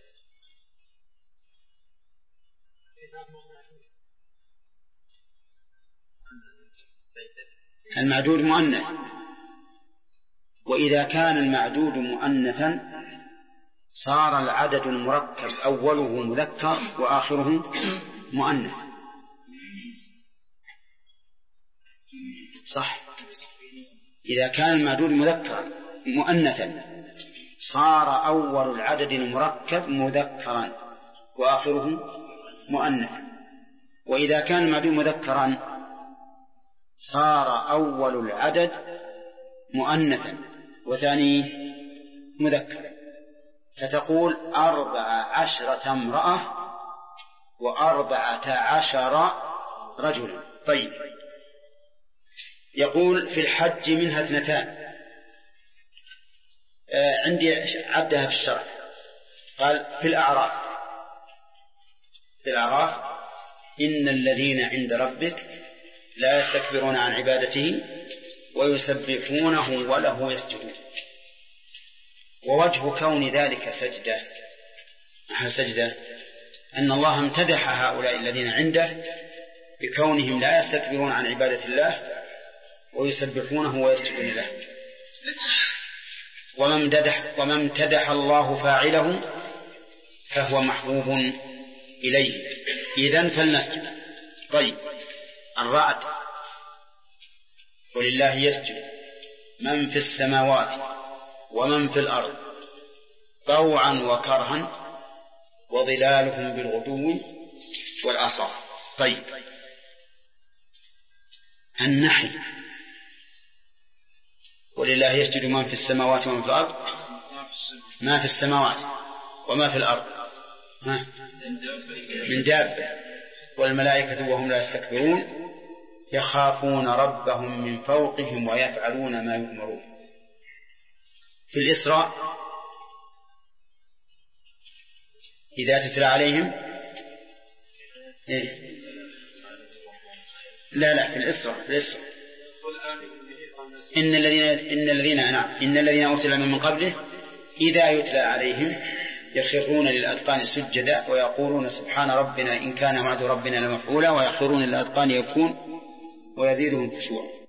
المعدود مؤنث، وإذا كان المعدود مؤنثا صار العدد المركب أوله مذكر وآخره مؤنث، صح؟ إذا كان المعدود مؤنثا صار أول العدد المركب مذكرا وآخره مؤنث، وإذا كان المعدود مذكرا صار أول العدد مؤنثا وثانيه مذكرا، فتقول 14 امرأة و14 رجلا. طيب، يقول في الحج منها 2، عندي عدها في الشرع، قال في الأعراف إن الذين عند ربك لا يستكبرون عن عبادته ويسبحونه وله يسجدون. ووجه كون ذلك سجدة أن الله امتدح هؤلاء الذين عنده بكونهم لا يستكبرون عن عبادة الله ويسبحونه ويسجدون له. وما امتدح الله فاعله فهو محبوب إليه. إذن فلنسجد. طيب، الرعد: ولله يسجد من في السماوات ومن في الأرض طوعا وكرها وظلالهم بالغدو والآصال. طيب، النحل: ولله يسجد من في السماوات ومن في الأرض. ما في السماوات وما في الأرض من دابة، والملائكة وهم لا يستكبرون يخافون ربهم من فوقهم ويفعلون ما يؤمرون. في الإسراء: إذا تتلى عليهم لا في الإسراء إن الذين أوتوا العلم من قبله إذا يتلى عليهم يخرون للأذقان سجدا ويقولون سبحان ربنا إن كان وعد ربنا لمفعولا ويخرون للأذقان يبكون ويزيدهم خشوعا.